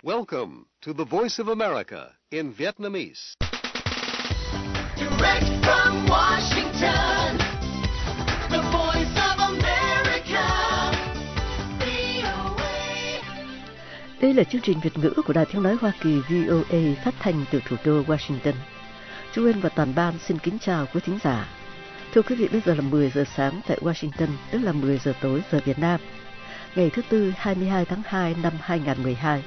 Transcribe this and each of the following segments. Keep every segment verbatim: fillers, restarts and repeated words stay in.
Welcome to the Voice of America in Vietnamese. Direct from Washington, the Voice of America, vê o a. Đây là chương trình Việt ngữ của Đài Tiếng nói Hoa Kỳ vê o a phát thanh từ thủ đô Washington. Chú Uyên và toàn ban xin kính chào quý thính giả. Thưa quý vị, bây giờ là mười giờ sáng tại Washington, tức là mười giờ tối giờ Việt Nam. Ngày thứ Tư, hai mươi hai tháng hai năm hai nghìn không trăm mười hai.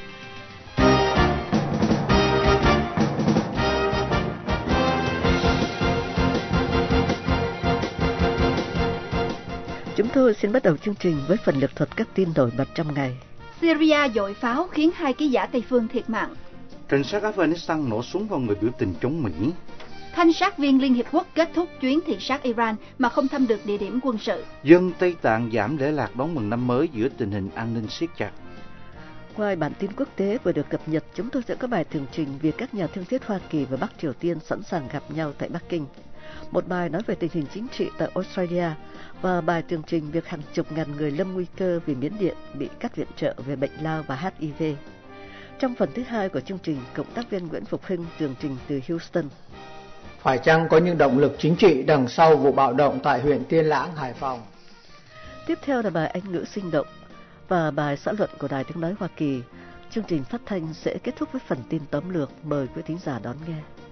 Chúng tôi xin bắt đầu chương trình với phần lược thuật các tin nổi bật trong ngày. Syria dội pháo khiến hai ký giả Tây phương thiệt mạng. Cảnh sát Afghanistan nổ súng vào người biểu tình chống Mỹ. Thanh sát viên Liên Hiệp Quốc kết thúc chuyến thị sát Iran mà không thăm được địa điểm quân sự. Dân Tây Tạng giảm lễ lạc đón mừng năm mới giữa tình hình an ninh siết chặt. Ngoài bản tin quốc tế vừa được cập nhật, chúng tôi sẽ có bài tường trình việc các nhà thương thuyết Hoa Kỳ và Bắc Triều Tiên sẵn sàng gặp nhau tại Bắc Kinh. Một bài nói về tình hình chính trị tại Australia và bài tường trình việc hàng chục ngàn người lâm nguy cơ vì Miến Điện bị cắt viện trợ về bệnh lao và hát i vê. Trong phần thứ hai của chương trình, cộng tác viên Nguyễn Phục Hưng tường trình từ Houston. Phải chăng có những động lực chính trị đằng sau vụ bạo động tại huyện Tiên Lãng, Hải Phòng? Tiếp theo là bài Anh ngữ sinh động và bài xã luận của Đài Tiếng nói Hoa Kỳ. Chương trình phát thanh sẽ kết thúc với phần tin tóm lược. Mời quý thính giả đón nghe.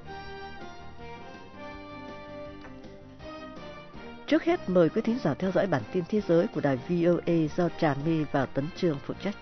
Trước hết, mời quý thính giả theo dõi bản tin thế giới của đài vê o a do Trà My và Tấn Trương phụ trách.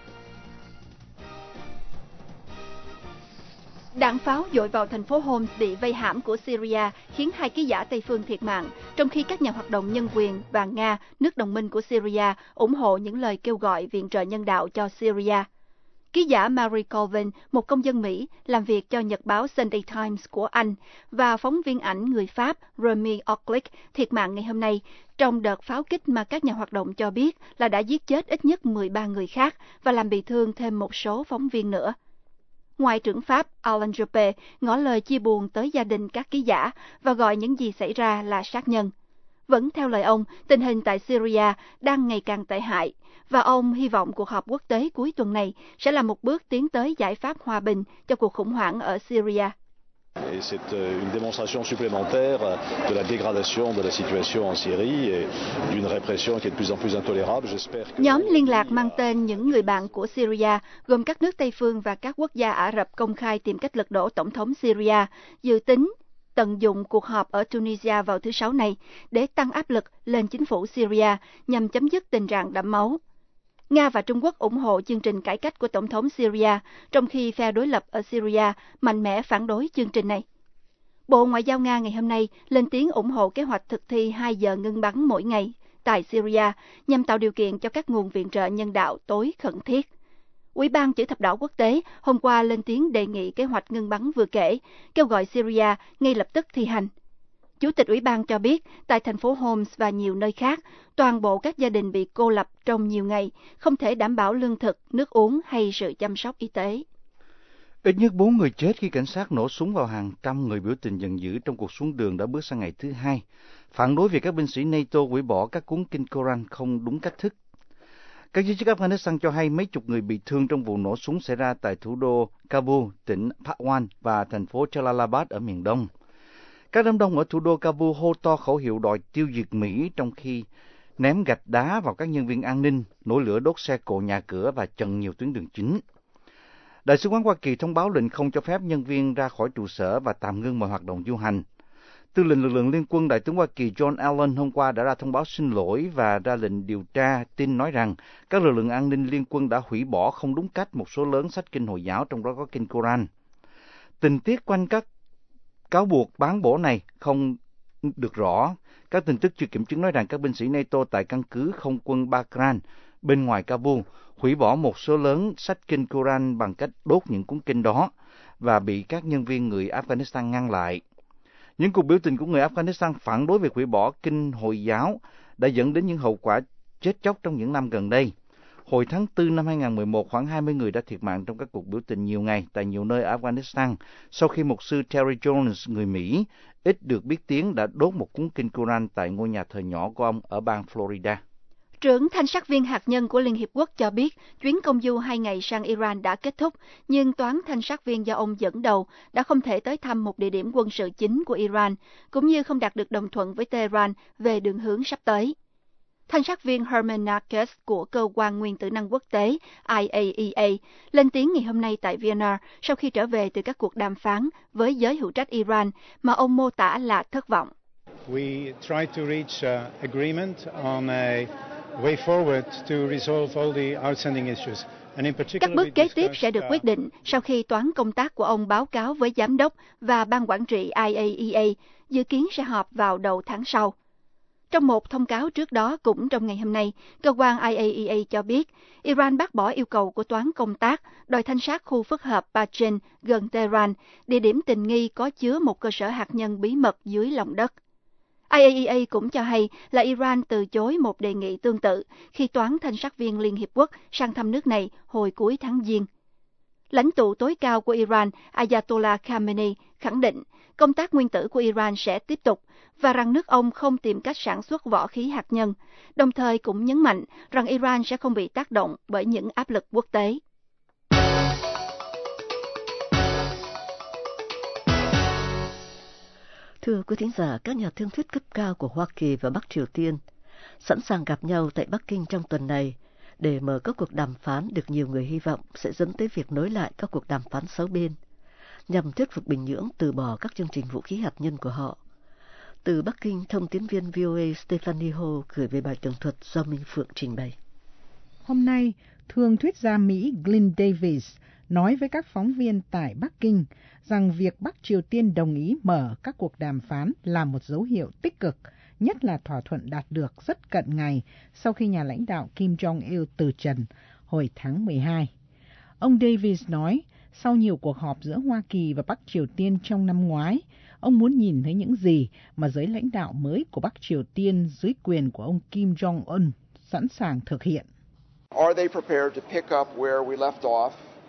Đạn pháo dội vào thành phố Homs bị vây hãm của Syria khiến hai ký giả Tây phương thiệt mạng, trong khi các nhà hoạt động nhân quyền và Nga, nước đồng minh của Syria, ủng hộ những lời kêu gọi viện trợ nhân đạo cho Syria. Ký giả Mary Colvin, một công dân Mỹ, làm việc cho nhật báo Sunday Times của Anh, và phóng viên ảnh người Pháp Remy Ocklick thiệt mạng ngày hôm nay trong đợt pháo kích mà các nhà hoạt động cho biết là đã giết chết ít nhất mười ba người khác và làm bị thương thêm một số phóng viên nữa. Ngoại trưởng Pháp Alain Juppé ngỏ lời chia buồn tới gia đình các ký giả và gọi những gì xảy ra là sát nhân. Vẫn theo lời ông, tình hình tại Syria đang ngày càng tệ hại, và ông hy vọng cuộc họp quốc tế cuối tuần này sẽ là một bước tiến tới giải pháp hòa bình cho cuộc khủng hoảng ở Syria. Et c'est une démonstration supplémentaire de la dégradation de la situation en Syrie et d'une répression qui est de plus en plus intolérable. J'espère que... Nhóm liên lạc mang tên những người bạn của Syria, gồm các nước Tây phương và các quốc gia Ả Rập công khai tìm cách lật đổ tổng thống Syria, dự tính tận dụng cuộc họp ở Tunisia vào thứ Sáu này để tăng áp lực lên chính phủ Syria nhằm chấm dứt tình trạng đẫm máu. Nga và Trung Quốc ủng hộ chương trình cải cách của tổng thống Syria, trong khi phe đối lập ở Syria mạnh mẽ phản đối chương trình này. Bộ Ngoại giao Nga ngày hôm nay lên tiếng ủng hộ kế hoạch thực thi hai giờ ngưng bắn mỗi ngày tại Syria nhằm tạo điều kiện cho các nguồn viện trợ nhân đạo tối khẩn thiết. Ủy ban Chữ thập đỏ quốc tế hôm qua lên tiếng đề nghị kế hoạch ngưng bắn vừa kể, kêu gọi Syria ngay lập tức thi hành. Chủ tịch Ủy ban cho biết, tại thành phố Homs và nhiều nơi khác, toàn bộ các gia đình bị cô lập trong nhiều ngày, không thể đảm bảo lương thực, nước uống hay sự chăm sóc y tế. Ít nhất bốn người chết khi cảnh sát nổ súng vào hàng trăm người biểu tình giận dữ trong cuộc xuống đường đã bước sang ngày thứ hai, phản đối việc các binh sĩ NATO hủy bỏ các cuốn kinh Koran không đúng cách thức. Các giới chức Afghanistan cho hay mấy chục người bị thương trong vụ nổ súng xảy ra tại thủ đô Kabul, tỉnh Pakwan và thành phố Jalalabad ở miền đông. Các đám đông ở thủ đô Kabul hô to khẩu hiệu đòi tiêu diệt Mỹ, trong khi ném gạch đá vào các nhân viên an ninh, nổi lửa đốt xe cộ nhà cửa và chặn nhiều tuyến đường chính. Đại sứ quán Hoa Kỳ thông báo lệnh không cho phép nhân viên ra khỏi trụ sở và tạm ngưng mọi hoạt động du hành. Tư lệnh lực lượng liên quân Đại tướng Hoa Kỳ John Allen hôm qua đã ra thông báo xin lỗi và ra lệnh điều tra tin nói rằng các lực lượng an ninh liên quân đã hủy bỏ không đúng cách một số lớn sách kinh Hồi giáo, trong đó có kinh Koran. Tình tiết quanh các cáo buộc bán bổ này không được rõ. Các tin tức chưa kiểm chứng nói rằng các binh sĩ NATO tại căn cứ không quân Bagram bên ngoài Kabul hủy bỏ một số lớn sách kinh Koran bằng cách đốt những cuốn kinh đó và bị các nhân viên người Afghanistan ngăn lại. Những cuộc biểu tình của người Afghanistan phản đối việc hủy bỏ kinh Hồi giáo đã dẫn đến những hậu quả chết chóc trong những năm gần đây. Hồi tháng tư năm hai nghìn không trăm mười một, khoảng hai mươi người đã thiệt mạng trong các cuộc biểu tình nhiều ngày tại nhiều nơi ở Afghanistan sau khi mục sư Terry Jones, người Mỹ, ít được biết tiếng, đã đốt một cuốn kinh Koran tại ngôi nhà thờ nhỏ của ông ở bang Florida. Trưởng thanh sát viên hạt nhân của Liên Hiệp Quốc cho biết chuyến công du hai ngày sang Iran đã kết thúc, nhưng toán thanh sát viên do ông dẫn đầu đã không thể tới thăm một địa điểm quân sự chính của Iran, cũng như không đạt được đồng thuận với Tehran về đường hướng sắp tới. Thanh sát viên Herman Narkes của Cơ quan Nguyên tử năng quốc tế I A E A lên tiếng ngày hôm nay tại Vienna sau khi trở về từ các cuộc đàm phán với giới hữu trách Iran mà ông mô tả là thất vọng. We tried to reach uh, agreement on a way forward to resolve all the outstanding issues. Các bước kế tiếp sẽ được quyết định sau khi toán công tác của ông báo cáo với giám đốc và ban quản trị I A E A, dự kiến sẽ họp vào đầu tháng sau. Trong một thông cáo trước đó cũng trong ngày hôm nay, cơ quan I A E A cho biết Iran bác bỏ yêu cầu của toán công tác đòi thanh sát khu phức hợp Bajan gần Tehran, địa điểm tình nghi có chứa một cơ sở hạt nhân bí mật dưới lòng đất. I A E A cũng cho hay là Iran từ chối một đề nghị tương tự khi toán thanh sát viên Liên Hiệp Quốc sang thăm nước này hồi cuối tháng Giêng. Lãnh tụ tối cao của Iran Ayatollah Khamenei khẳng định công tác nguyên tử của Iran sẽ tiếp tục và rằng nước ông không tìm cách sản xuất võ khí hạt nhân, đồng thời cũng nhấn mạnh rằng Iran sẽ không bị tác động bởi những áp lực quốc tế. Thưa quý thính giả, các nhà thương thuyết cấp cao của Hoa Kỳ và Bắc Triều Tiên sẵn sàng gặp nhau tại Bắc Kinh trong tuần này để mở các cuộc đàm phán được nhiều người hy vọng sẽ dẫn tới việc nối lại các cuộc đàm phán sáu bên, nhằm thuyết phục Bình Nhưỡng từ bỏ các chương trình vũ khí hạt nhân của họ. Từ Bắc Kinh, thông tín viên V O A Stephanie Ho gửi về bài tường thuật do Minh Phượng trình bày. Hôm nay, thương thuyết gia Mỹ Glenn Davis nói với các phóng viên tại Bắc Kinh rằng việc Bắc Triều Tiên đồng ý mở các cuộc đàm phán là một dấu hiệu tích cực, nhất là thỏa thuận đạt được rất cận ngày sau khi nhà lãnh đạo Kim Jong-il từ trần hồi tháng mười hai. Ông Davis nói, sau nhiều cuộc họp giữa Hoa Kỳ và Bắc Triều Tiên trong năm ngoái, ông muốn nhìn thấy những gì mà giới lãnh đạo mới của Bắc Triều Tiên dưới quyền của ông Kim Jong-un sẵn sàng thực hiện. Are they prepared to pick up where we left off?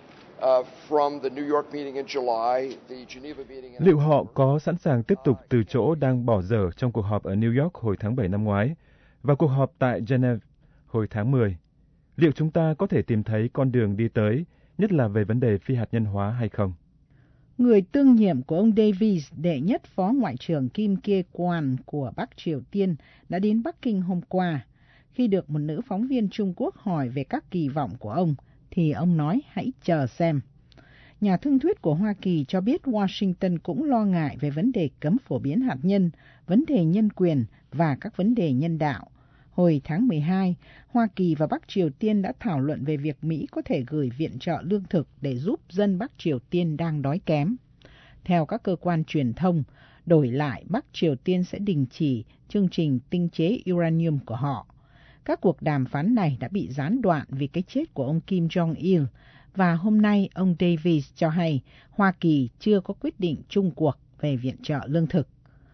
Uh, from the New York meeting in July, the Geneva meeting in... Liệu họ có sẵn sàng tiếp tục từ chỗ đang bỏ dở trong cuộc họp ở New York hồi tháng bảy năm ngoái và cuộc họp tại Geneva hồi tháng mười? Liệu chúng ta có thể tìm thấy con đường đi tới, nhất là về vấn đề phi hạt nhân hóa hay không? Người tương nhiệm của ông Davis, đệ nhất phó ngoại trưởng Kim Kye-gwan của Bắc Triều Tiên, đã đến Bắc Kinh hôm qua. Khi được một nữ phóng viên Trung Quốc hỏi về các kỳ vọng của ông, thì ông nói hãy chờ xem. Nhà thương thuyết của Hoa Kỳ cho biết Washington cũng lo ngại về vấn đề cấm phổ biến hạt nhân, vấn đề nhân quyền và các vấn đề nhân đạo. Hồi tháng mười hai, Hoa Kỳ và Bắc Triều Tiên đã thảo luận về việc Mỹ có thể gửi viện trợ lương thực để giúp dân Bắc Triều Tiên đang đói kém. Theo các cơ quan truyền thông, đổi lại Bắc Triều Tiên sẽ đình chỉ chương trình tinh chế uranium của họ. Các cuộc đàm phán này đã bị gián đoạn vì cái chết của ông Kim Jong-il, và hôm nay ông Davis cho hay Hoa Kỳ chưa có quyết định chung cuộc về viện trợ lương thực.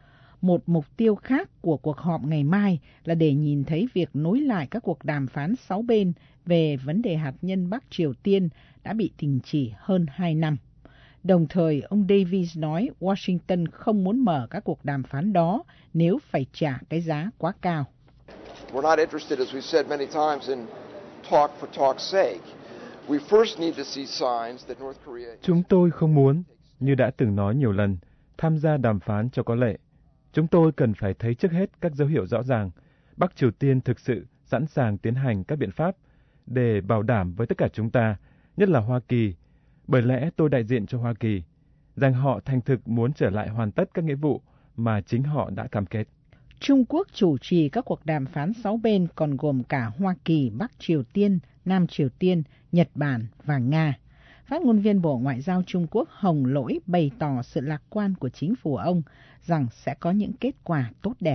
Một mục tiêu khác của cuộc họp ngày mai là để nhìn thấy việc nối lại các cuộc đàm phán sáu bên về vấn đề hạt nhân Bắc Triều Tiên đã bị đình chỉ hơn hai năm. Đồng thời, ông Davis nói Washington không muốn mở các cuộc đàm phán đó nếu phải trả cái giá quá cao. We're not interested, as we've said many times, in talk for talk's sake. We first need to see signs that North Korea... Chúng tôi không muốn, như đã từng nói nhiều lần, tham gia đàm phán cho có lệ. Chúng tôi cần phải thấy trước hết các dấu hiệu rõ ràng Bắc Triều Tiên thực sự sẵn sàng tiến hành các biện pháp để bảo đảm với tất cả chúng ta, nhất là Hoa Kỳ, bởi lẽ tôi đại diện cho Hoa Kỳ, rằng họ thành thực muốn trở lại hoàn tất các nghĩa vụ mà chính họ đã cam kết. Trung Quốc chủ trì các cuộc đàm phán sáu bên còn gồm cả Hoa Kỳ, Bắc Triều Tiên, Nam Triều Tiên, Nhật Bản và Nga. Phát ngôn viên Bộ Ngoại giao Trung Quốc Hồng Lỗi bày tỏ sự lạc quan của chính phủ ông rằng sẽ có những kết quả tốt đẹp.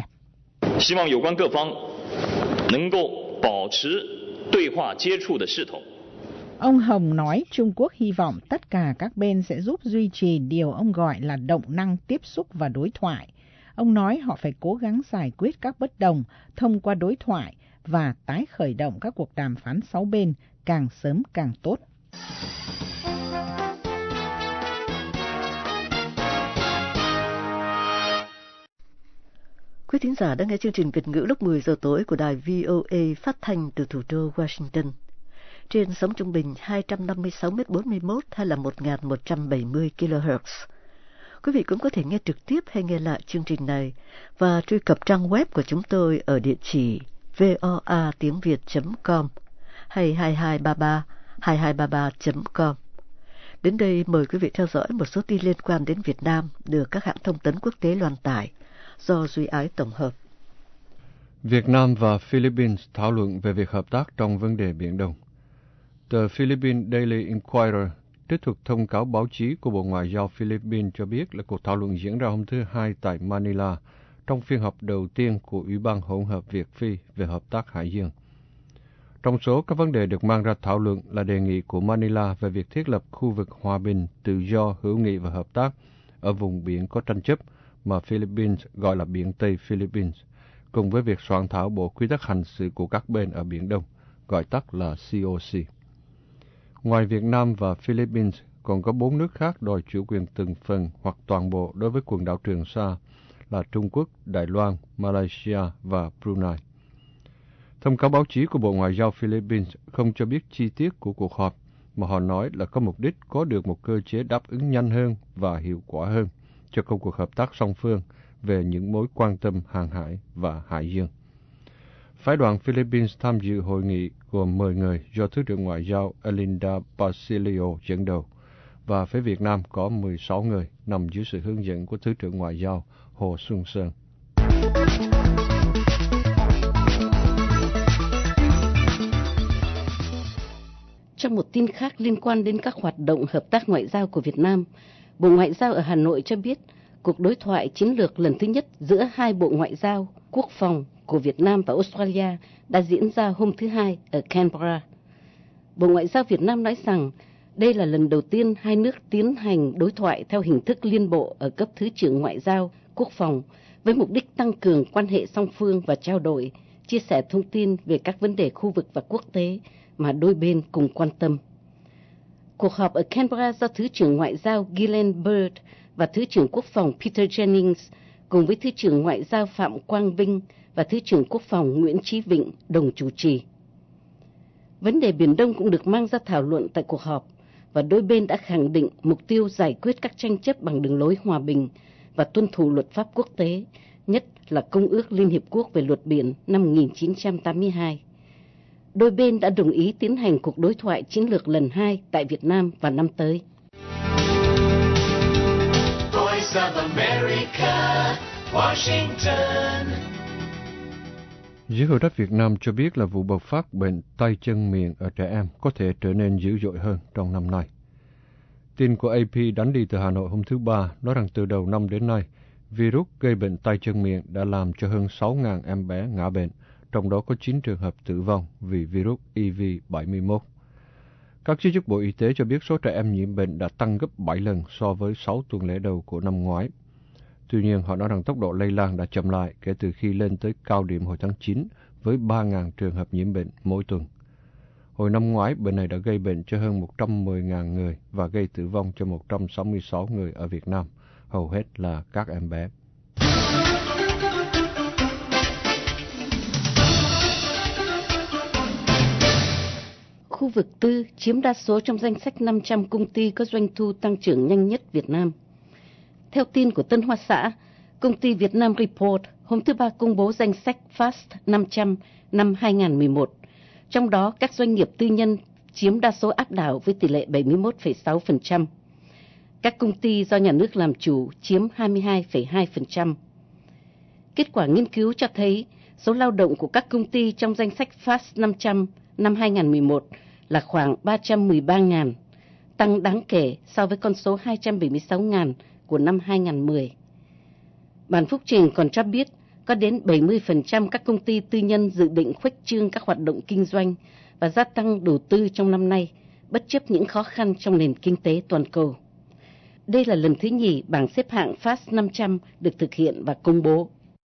Hy vọng有关各方能够保持对话接触的势头. Ông Hồng nói Trung Quốc hy vọng tất cả các bên sẽ giúp duy trì điều ông gọi là động năng tiếp xúc và đối thoại. Ông nói họ phải cố gắng giải quyết các bất đồng thông qua đối thoại và tái khởi động các cuộc đàm phán sáu bên càng sớm càng tốt. Quý Quý thính giả đang nghe chương trình Việt ngữ lúc mười giờ tối của đài vê o a phát thanh từ thủ đô Washington. Trên sóng trung bình hai trăm năm mươi sáu mét bốn mươi mốt hay là một nghìn một trăm bảy mươi ki lô héc. Quý vị cũng có thể nghe trực tiếp hay nghe lại chương trình này và truy cập trang web của chúng tôi ở địa chỉ voa tiếng việt chấm com hay hai hai ba ba hai hai ba ba chấm com. Đến đây mời quý vị theo dõi một số tin liên quan đến Việt Nam được các hãng thông tấn quốc tế loan tải do Duy Ái tổng hợp. Việt Nam và Philippines thảo luận về việc hợp tác trong vấn đề Biển Đông. Tờ Philippine Daily Inquirer trích thuật thông cáo báo chí của Bộ Ngoại giao Philippines cho biết là cuộc thảo luận diễn ra hôm thứ Hai tại Manila trong phiên họp đầu tiên của Ủy ban hỗn hợp Việt-Phi về hợp tác hải dương. Trong số các vấn đề được mang ra thảo luận là đề nghị của Manila về việc thiết lập khu vực hòa bình, tự do, hữu nghị và hợp tác ở vùng biển có tranh chấp mà Philippines gọi là Biển Tây Philippines, cùng với việc soạn thảo bộ quy tắc hành xử của các bên ở Biển Đông, gọi tắt là xê o xê. Ngoài Việt Nam và Philippines, còn có bốn nước khác đòi chủ quyền từng phần hoặc toàn bộ đối với quần đảo Trường Sa là Trung Quốc, Đài Loan, Malaysia và Brunei. Thông cáo báo chí của Bộ Ngoại giao Philippines không cho biết chi tiết của cuộc họp, mà họ nói là có mục đích có được một cơ chế đáp ứng nhanh hơn và hiệu quả hơn cho công cuộc hợp tác song phương về những mối quan tâm hàng hải và hải dương. Phái đoàn Philippines tham dự hội nghị gồm mười người do Thứ trưởng Ngoại giao Elinda Basilio dẫn đầu, và phía Việt Nam có mười sáu người nằm dưới sự hướng dẫn của Thứ trưởng Ngoại giao Hồ Xuân Sơn. Trong một tin khác liên quan đến các hoạt động hợp tác ngoại giao của Việt Nam, Bộ Ngoại giao ở Hà Nội cho biết cuộc đối thoại chiến lược lần thứ nhất giữa hai Bộ Ngoại giao, Quốc phòng của Việt Nam và Australia đã diễn ra hôm thứ Hai ở Canberra. Bộ Ngoại giao Việt Nam nói rằng đây là lần đầu tiên hai nước tiến hành đối thoại theo hình thức liên bộ ở cấp Thứ trưởng Ngoại giao, Quốc phòng với mục đích tăng cường quan hệ song phương và trao đổi, chia sẻ thông tin về các vấn đề khu vực và quốc tế mà đôi bên cùng quan tâm. Cuộc họp ở Canberra do Thứ trưởng Ngoại giao Gillian Bird và Thứ trưởng Quốc phòng Peter Jennings cùng với Thứ trưởng Ngoại giao Phạm Quang Vinh và Thứ trưởng Quốc phòng Nguyễn Chí Vịnh đồng chủ trì. Vấn đề Biển Đông cũng được mang ra thảo luận tại cuộc họp, và đôi bên đã khẳng định mục tiêu giải quyết các tranh chấp bằng đường lối hòa bình và tuân thủ luật pháp quốc tế, nhất là Công ước Liên Hiệp Quốc về luật biển năm một nghìn chín trăm tám mươi hai. Đôi bên đã đồng ý tiến hành cuộc đối thoại chiến lược lần hai tại Việt Nam vào năm tới. Voice of America, Washington. Giới hữu trách Việt Nam cho biết là vụ bộc phát bệnh tay chân miệng ở trẻ em có thể trở nên dữ dội hơn trong năm nay. Tin của a pê đánh đi từ Hà Nội hôm thứ Ba nói rằng từ đầu năm đến nay, virus gây bệnh tay chân miệng đã làm cho hơn sáu nghìn em bé ngã bệnh, trong đó có chín trường hợp tử vong vì virus E V bảy mươi mốt. Các giới chức Bộ Y tế cho biết số trẻ em nhiễm bệnh đã tăng gấp bảy lần so với sáu tuần lễ đầu của năm ngoái. Tuy nhiên, họ nói rằng tốc độ lây lan đã chậm lại kể từ khi lên tới cao điểm hồi tháng chín với ba nghìn trường hợp nhiễm bệnh mỗi tuần. Hồi năm ngoái, bệnh này đã gây bệnh cho hơn một trăm mười nghìn người và gây tử vong cho một trăm sáu mươi sáu người ở Việt Nam, hầu hết là các em bé. Khu vực tư chiếm đa số trong danh sách năm trăm công ty có doanh thu tăng trưởng nhanh nhất Việt Nam. Theo tin của Tân Hoa Xã, công ty Việt Nam Report hôm thứ Ba công bố danh sách Fast năm trăm năm hai nghìn không trăm mười một. Trong đó, các doanh nghiệp tư nhân chiếm đa số áp đảo với tỷ lệ bảy mươi mốt phẩy sáu phần trăm. Các công ty do nhà nước làm chủ chiếm hai mươi hai phẩy hai phần trăm. Kết quả nghiên cứu cho thấy số lao động của các công ty trong danh sách Fast năm trăm năm hai nghìn không trăm mười một là khoảng ba trăm mười ba nghìn, tăng đáng kể so với con số hai trăm bảy mươi sáu nghìn của năm hai nghìn không trăm mười. Bản phúc trình còn cho biết có đến bảy mươi phần trăm các công ty tư nhân dự định khuếch trương các hoạt động kinh doanh và gia tăng đầu tư trong năm nay, bất chấp những khó khăn trong nền kinh tế toàn cầu. Đây là lần thứ nhì bảng xếp hạng Fast năm trăm được thực hiện và công bố.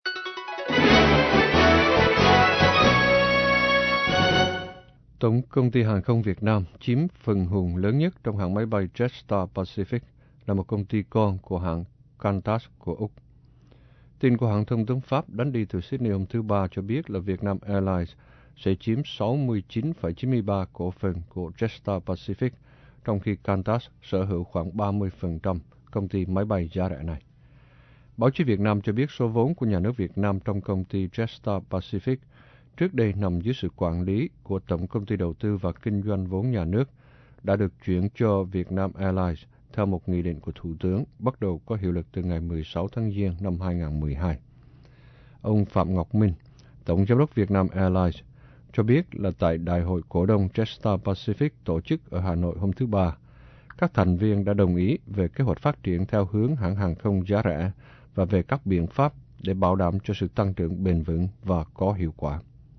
Tổng công ty hàng không Việt Nam chiếm phần hùn lớn nhất trong hãng máy bay Jetstar Pacific, là một công ty con của hãng Qantas của Úc. Tin của hãng thông tấn Pháp đánh đi từ Sydney hôm thứ Ba cho biết là Vietnam Airlines sẽ chiếm sáu mươi chín phẩy chín mươi ba cổ phần của Jetstar Pacific, trong khi Qantas sở hữu khoảng ba mươi phần trăm công ty máy bay giá rẻ này. Báo chí Việt Nam cho biết số vốn của nhà nước Việt Nam trong công ty Jetstar Pacific trước đây nằm dưới sự quản lý của Tổng công ty Đầu tư và Kinh doanh vốn nhà nước đã được chuyển cho Vietnam Airlines theo một nghị định của Thủ tướng bắt đầu có hiệu lực từ ngày mười sáu tháng Giêng năm hai nghìn không trăm mười hai. Ông Phạm Ngọc Minh, Tổng giám đốc Vietnam Airlines, cho biết là tại Đại hội cổ đông Jetstar Pacific tổ chức ở Hà Nội hôm thứ Ba, các thành viên đã đồng ý về kế hoạch phát triển theo hướng hãng hàng không giá rẻ và về các biện pháp để bảo đảm cho sự tăng trưởng bền vững và có hiệu quả.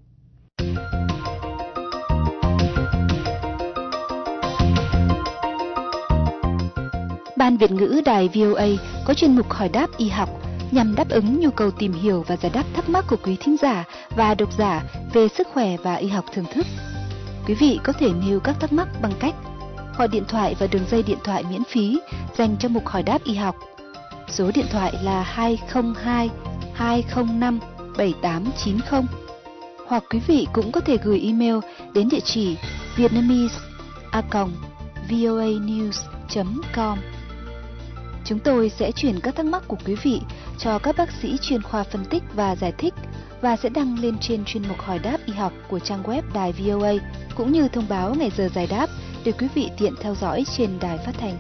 Ban Việt ngữ Đài vê o a có chuyên mục hỏi đáp y học nhằm đáp ứng nhu cầu tìm hiểu và giải đáp thắc mắc của quý thính giả và độc giả về sức khỏe và y học thưởng thức. Quý vị có thể nêu các thắc mắc bằng cách gọi điện thoại vào đường dây điện thoại miễn phí dành cho mục hỏi đáp y học. Số điện thoại là hai không hai hai không năm bảy tám chín không. Hoặc quý vị cũng có thể gửi email đến địa chỉ vietnamese a còng voanews chấm com. Chúng tôi sẽ chuyển các thắc mắc của quý vị cho các bác sĩ chuyên khoa phân tích và giải thích và sẽ đăng lên trên chuyên mục hỏi đáp y học của trang web Đài vê o a, cũng như thông báo ngày giờ giải đáp để quý vị tiện theo dõi trên đài phát thanh.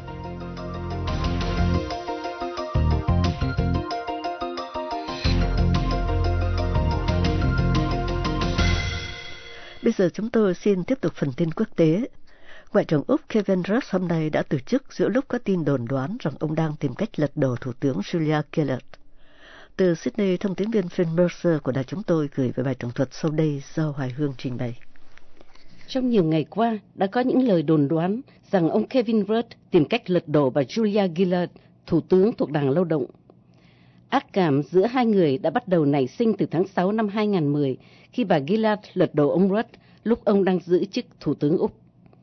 Bây giờ chúng tôi xin tiếp tục phần tin quốc tế. Ngoại trưởng Úc Kevin Rudd hôm nay đã từ chức giữa lúc có tin đồn đoán rằng ông đang tìm cách lật đổ Thủ tướng Julia Gillard. Từ Sydney, thông tín viên Phil Mercer của đài chúng tôi gửi về bài tường thuật sau đây do Hoài Hương trình bày. Trong nhiều ngày qua, đã có những lời đồn đoán rằng ông Kevin Rudd tìm cách lật đổ bà Julia Gillard, Thủ tướng thuộc Đảng Lao động. Ác cảm giữa hai người đã bắt đầu nảy sinh từ tháng sáu năm hai nghìn không trăm mười khi bà Gillard lật đổ ông Rudd lúc ông đang giữ chức Thủ tướng Úc.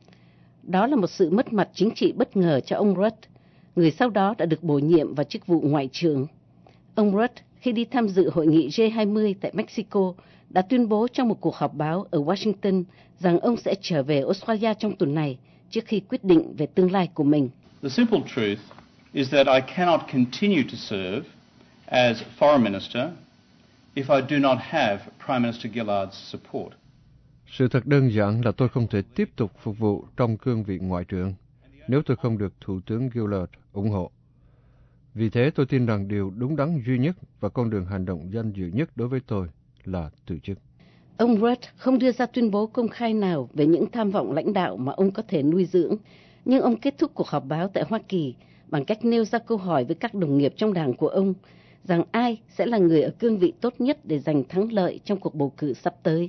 Đó là một sự mất mặt chính trị bất ngờ cho ông Rudd, người sau đó đã được bổ nhiệm vào chức vụ Ngoại trưởng. Ông Rudd, khi đi tham dự hội nghị G hai mươi tại Mexico, đã tuyên bố trong một cuộc họp báo ở Washington rằng ông sẽ trở về Australia trong tuần này trước khi quyết định về tương lai của mình. The simple truth is that I cannot continue to serve as foreign minister if I do not have Prime Minister Gillard's support. Sự thật đơn giản là tôi không thể tiếp tục phục vụ trong cương vị ngoại trưởng nếu tôi không được Thủ tướng Gillard ủng hộ. Vì thế tôi tin rằng điều đúng đắn duy nhất và con đường hành động danh dự nhất đối với tôi là từ chức. Ông Rudd không đưa ra tuyên bố công khai nào về những tham vọng lãnh đạo mà ông có thể nuôi dưỡng, nhưng ông kết thúc cuộc họp báo tại Hoa Kỳ bằng cách nêu ra câu hỏi với các đồng nghiệp trong đảng của ông rằng ai sẽ là người ở cương vị tốt nhất để giành thắng lợi trong cuộc bầu cử sắp tới.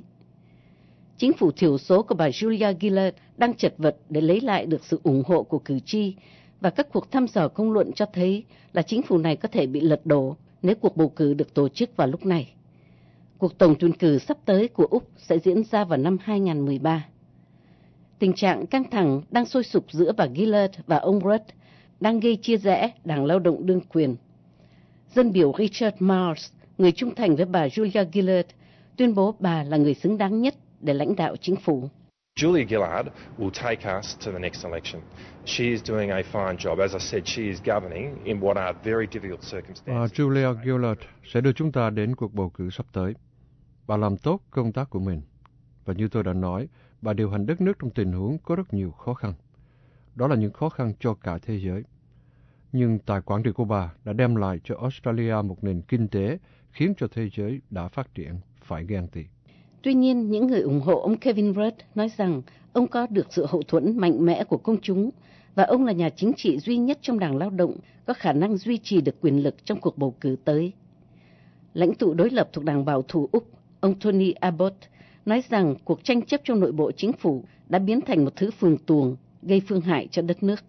Chính phủ thiểu số của bà Julia Gillard đang chật vật để lấy lại được sự ủng hộ của cử tri, và các cuộc thăm dò công luận cho thấy là chính phủ này có thể bị lật đổ nếu cuộc bầu cử được tổ chức vào lúc này. Cuộc tổng tuyển cử sắp tới của Úc sẽ diễn ra vào năm hai nghìn không trăm mười ba. Tình trạng căng thẳng đang sôi sục giữa bà Gillard và ông Rudd đang gây chia rẽ Đảng Lao động đương quyền. Dân biểu Richard Marles, người trung thành với bà Julia Gillard, tuyên bố bà là người xứng đáng nhất để lãnh đạo chính phủ. Julia Gillard will take us to the next election. She is doing a fine job. As I said, she is governing in what are very difficult circumstances. Bà Julia Gillard sẽ đưa chúng ta đến cuộc bầu cử sắp tới. Bà làm tốt công tác của mình. Và như tôi đã nói, bà điều hành đất nước trong tình huống có rất nhiều khó khăn. Đó là những khó khăn cho cả thế giới. Nhưng tài quản trị của bà đã đem lại cho Australia một nền kinh tế khiến cho thế giới đã phát triển phải ghen tị. Tuy nhiên, những người ủng hộ ông Kevin Rudd nói rằng ông có được sự hậu thuẫn mạnh mẽ của công chúng và ông là nhà chính trị duy nhất trong Đảng Lao động có khả năng duy trì được quyền lực trong cuộc bầu cử tới. Lãnh tụ đối lập thuộc Đảng Bảo thủ Úc, ông Tony Abbott, nói rằng cuộc tranh chấp trong nội bộ chính phủ đã biến thành một thứ phường tuồng gây phương hại cho đất nước.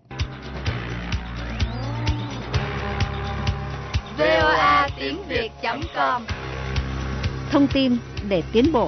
vê o a tiếng việt chấm com. Thông tin để tiến bộ.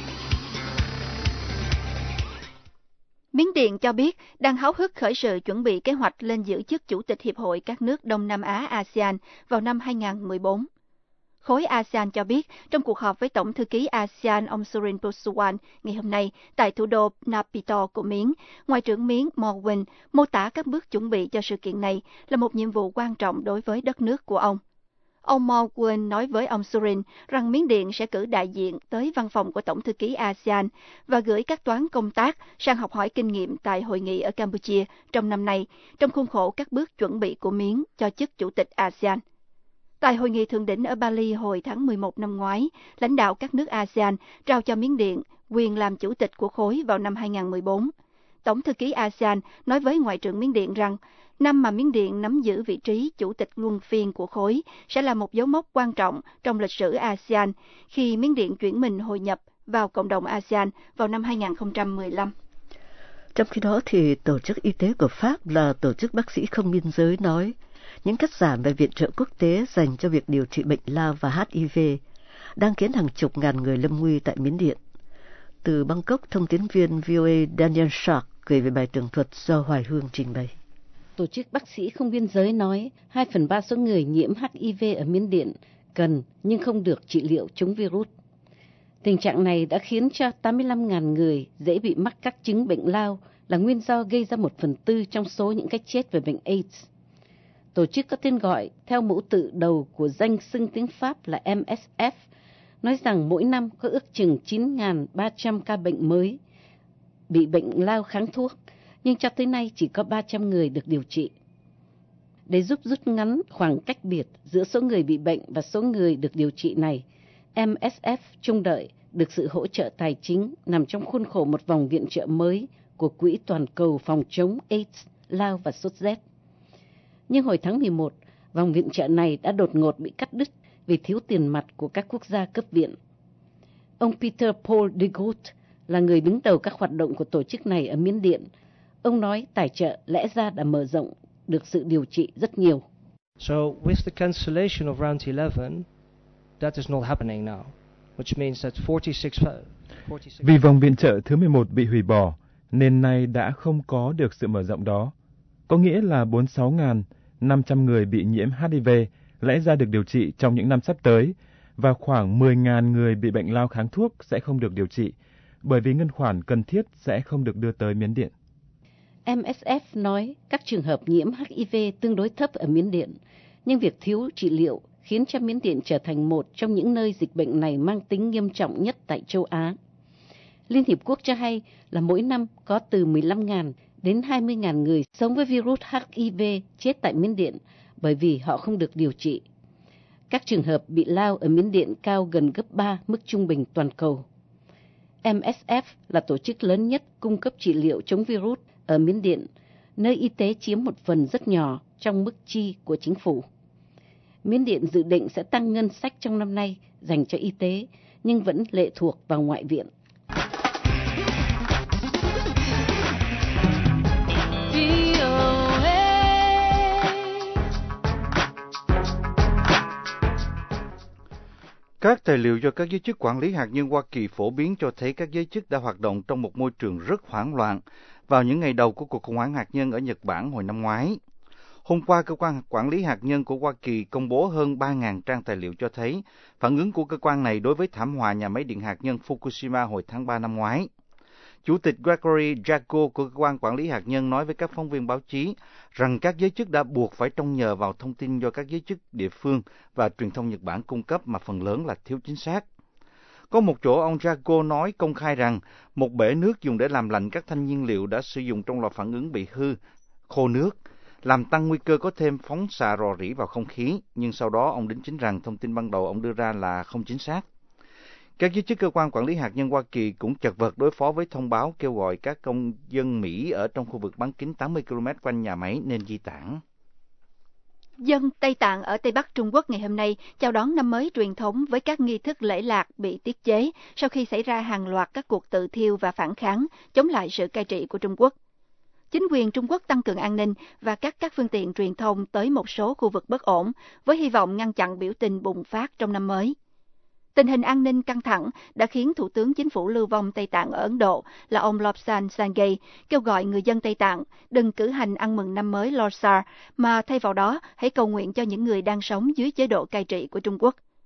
Miến Điện cho biết đang háo hức khởi sự chuẩn bị kế hoạch lên giữ chức Chủ tịch Hiệp hội các nước Đông Nam Á a sê an vào năm hai nghìn không trăm mười bốn. Khối a sê an cho biết trong cuộc họp với Tổng thư ký a sê an ông Surin Potsuwan ngày hôm nay tại thủ đô Naypyidaw của Miến, Ngoại trưởng Miến Mawin mô tả các bước chuẩn bị cho sự kiện này là một nhiệm vụ quan trọng đối với đất nước của ông. Ông Mawin nói với ông Surin rằng Miến Điện sẽ cử đại diện tới văn phòng của Tổng thư ký a sê an và gửi các toán công tác sang học hỏi kinh nghiệm tại hội nghị ở Campuchia trong năm nay, trong khuôn khổ các bước chuẩn bị của Miến cho chức chủ tịch a sê an. Tại hội nghị thượng đỉnh ở Bali hồi tháng mười một năm ngoái, lãnh đạo các nước a sê an trao cho Miến Điện quyền làm chủ tịch của khối vào năm hai không một bốn. Tổng thư ký a sê an nói với Ngoại trưởng Miến Điện rằng năm mà Miến Điện nắm giữ vị trí chủ tịch luân phiên của khối sẽ là một dấu mốc quan trọng trong lịch sử a sê an khi Miến Điện chuyển mình hội nhập vào cộng đồng a sê an vào năm hai không một lăm. Trong khi đó thì Tổ chức Y tế của Pháp là Tổ chức Bác sĩ Không Biên giới nói những cắt giảm về viện trợ quốc tế dành cho việc điều trị bệnh lao và hát i vê đang khiến hàng chục ngàn người lâm nguy tại Miến Điện. Từ Bangkok, thông tín viên vê o a Daniel Shark gửi về bài tường thuật do Hoài Hương trình bày. Tổ chức Bác sĩ Không Biên giới nói hai phần ba số người nhiễm hát i vê ở Miến Điện cần nhưng không được trị liệu chống virus. Tình trạng này đã khiến cho tám mươi lăm nghìn người dễ bị mắc các chứng bệnh lao, là nguyên do gây ra một phần tư trong số những cái chết về bệnh AIDS. Tổ chức có tên gọi theo mẫu tự đầu của danh xưng tiếng Pháp là em ét ép, nói rằng mỗi năm có ước chừng chín nghìn ba trăm ca bệnh mới bị bệnh lao kháng thuốc, nhưng cho tới nay chỉ có ba trăm người được điều trị. Để giúp rút ngắn khoảng cách biệt giữa số người bị bệnh và số người được điều trị này, em ét ép trông đợi được sự hỗ trợ tài chính nằm trong khuôn khổ một vòng viện trợ mới của Quỹ Toàn cầu phòng chống AIDS, lao và sốt rét. Nhưng hồi tháng mười một, vòng viện trợ này đã đột ngột bị cắt đứt vì thiếu tiền mặt của các quốc gia cấp viện. Ông Peter Paul de Groot là người đứng đầu các hoạt động của tổ chức này ở Miến Điện. Ông nói tài trợ lẽ ra đã mở rộng được sự điều trị rất nhiều. So with the cancellation of round eleven, that is not happening now, which means that forty-six Vì vòng viện trợ thứ mười một bị hủy bỏ, nên nay đã không có được sự mở rộng đó. Có nghĩa là bốn mươi sáu nghìn năm trăm người bị nhiễm hát i vê lẽ ra được điều trị trong những năm sắp tới, và khoảng mười nghìn người bị bệnh lao kháng thuốc sẽ không được điều trị, bởi vì ngân khoản cần thiết sẽ không được đưa tới Miến Điện. em ét ép nói các trường hợp nhiễm hát i vê tương đối thấp ở Miến Điện, nhưng việc thiếu trị liệu khiến cho Miến Điện trở thành một trong những nơi dịch bệnh này mang tính nghiêm trọng nhất tại châu Á. Liên Hiệp Quốc cho hay là mỗi năm có từ mười lăm nghìn đến hai mươi nghìn người sống với virus hát i vê chết tại Miến Điện bởi vì họ không được điều trị. Các trường hợp bị lao ở Miến Điện cao gần gấp ba mức trung bình toàn cầu. em ét ép là tổ chức lớn nhất cung cấp trị liệu chống virus ở Miến Điện, nơi y tế chiếm một phần rất nhỏ trong mức chi của chính phủ. Miến Điện dự định sẽ tăng ngân sách trong năm nay dành cho y tế, nhưng vẫn lệ thuộc vào ngoại viện. Các tài liệu do các giới chức quản lý hạt nhân Hoa Kỳ phổ biến cho thấy các giới chức đã hoạt động trong một môi trường rất hoảng loạn vào những ngày đầu của cuộc khủng hoảng hạt nhân ở Nhật Bản hồi năm ngoái. Hôm qua, Cơ quan Quản lý Hạt nhân của Hoa Kỳ công bố hơn ba nghìn trang tài liệu cho thấy phản ứng của cơ quan này đối với thảm họa nhà máy điện hạt nhân Fukushima hồi tháng ba năm ngoái. Chủ tịch Gregory Jaco của Cơ quan Quản lý Hạt nhân nói với các phóng viên báo chí rằng các giới chức đã buộc phải trông nhờ vào thông tin do các giới chức địa phương và truyền thông Nhật Bản cung cấp mà phần lớn là thiếu chính xác. Có một chỗ ông Jaco nói công khai rằng một bể nước dùng để làm lạnh các thanh nhiên liệu đã sử dụng trong lò phản ứng bị hư, khô nước, làm tăng nguy cơ có thêm phóng xạ rò rỉ vào không khí, nhưng sau đó ông đính chính rằng thông tin ban đầu ông đưa ra là không chính xác. Các giới chức cơ quan quản lý hạt nhân Hoa Kỳ cũng chật vật đối phó với thông báo kêu gọi các công dân Mỹ ở trong khu vực bán kính tám mươi ki lô mét quanh nhà máy nên di tản. Dân Tây Tạng ở Tây Bắc Trung Quốc ngày hôm nay chào đón năm mới truyền thống với các nghi thức lễ lạc bị tiết chế sau khi xảy ra hàng loạt các cuộc tự thiêu và phản kháng chống lại sự cai trị của Trung Quốc. Chính quyền Trung Quốc tăng cường an ninh và cắt các phương tiện truyền thông tới một số khu vực bất ổn với hy vọng ngăn chặn biểu tình bùng phát trong năm mới. Tình hình an ninh căng thẳng đã khiến Thủ tướng Chính phủ lưu vong Tây Tạng ở Ấn Độ là ông Lobsang Sangay kêu gọi người dân Tây Tạng đừng cử hành ăn mừng năm mới Losar, mà thay vào đó hãy cầu nguyện cho những người đang sống dưới chế độ cai trị của Trung Quốc.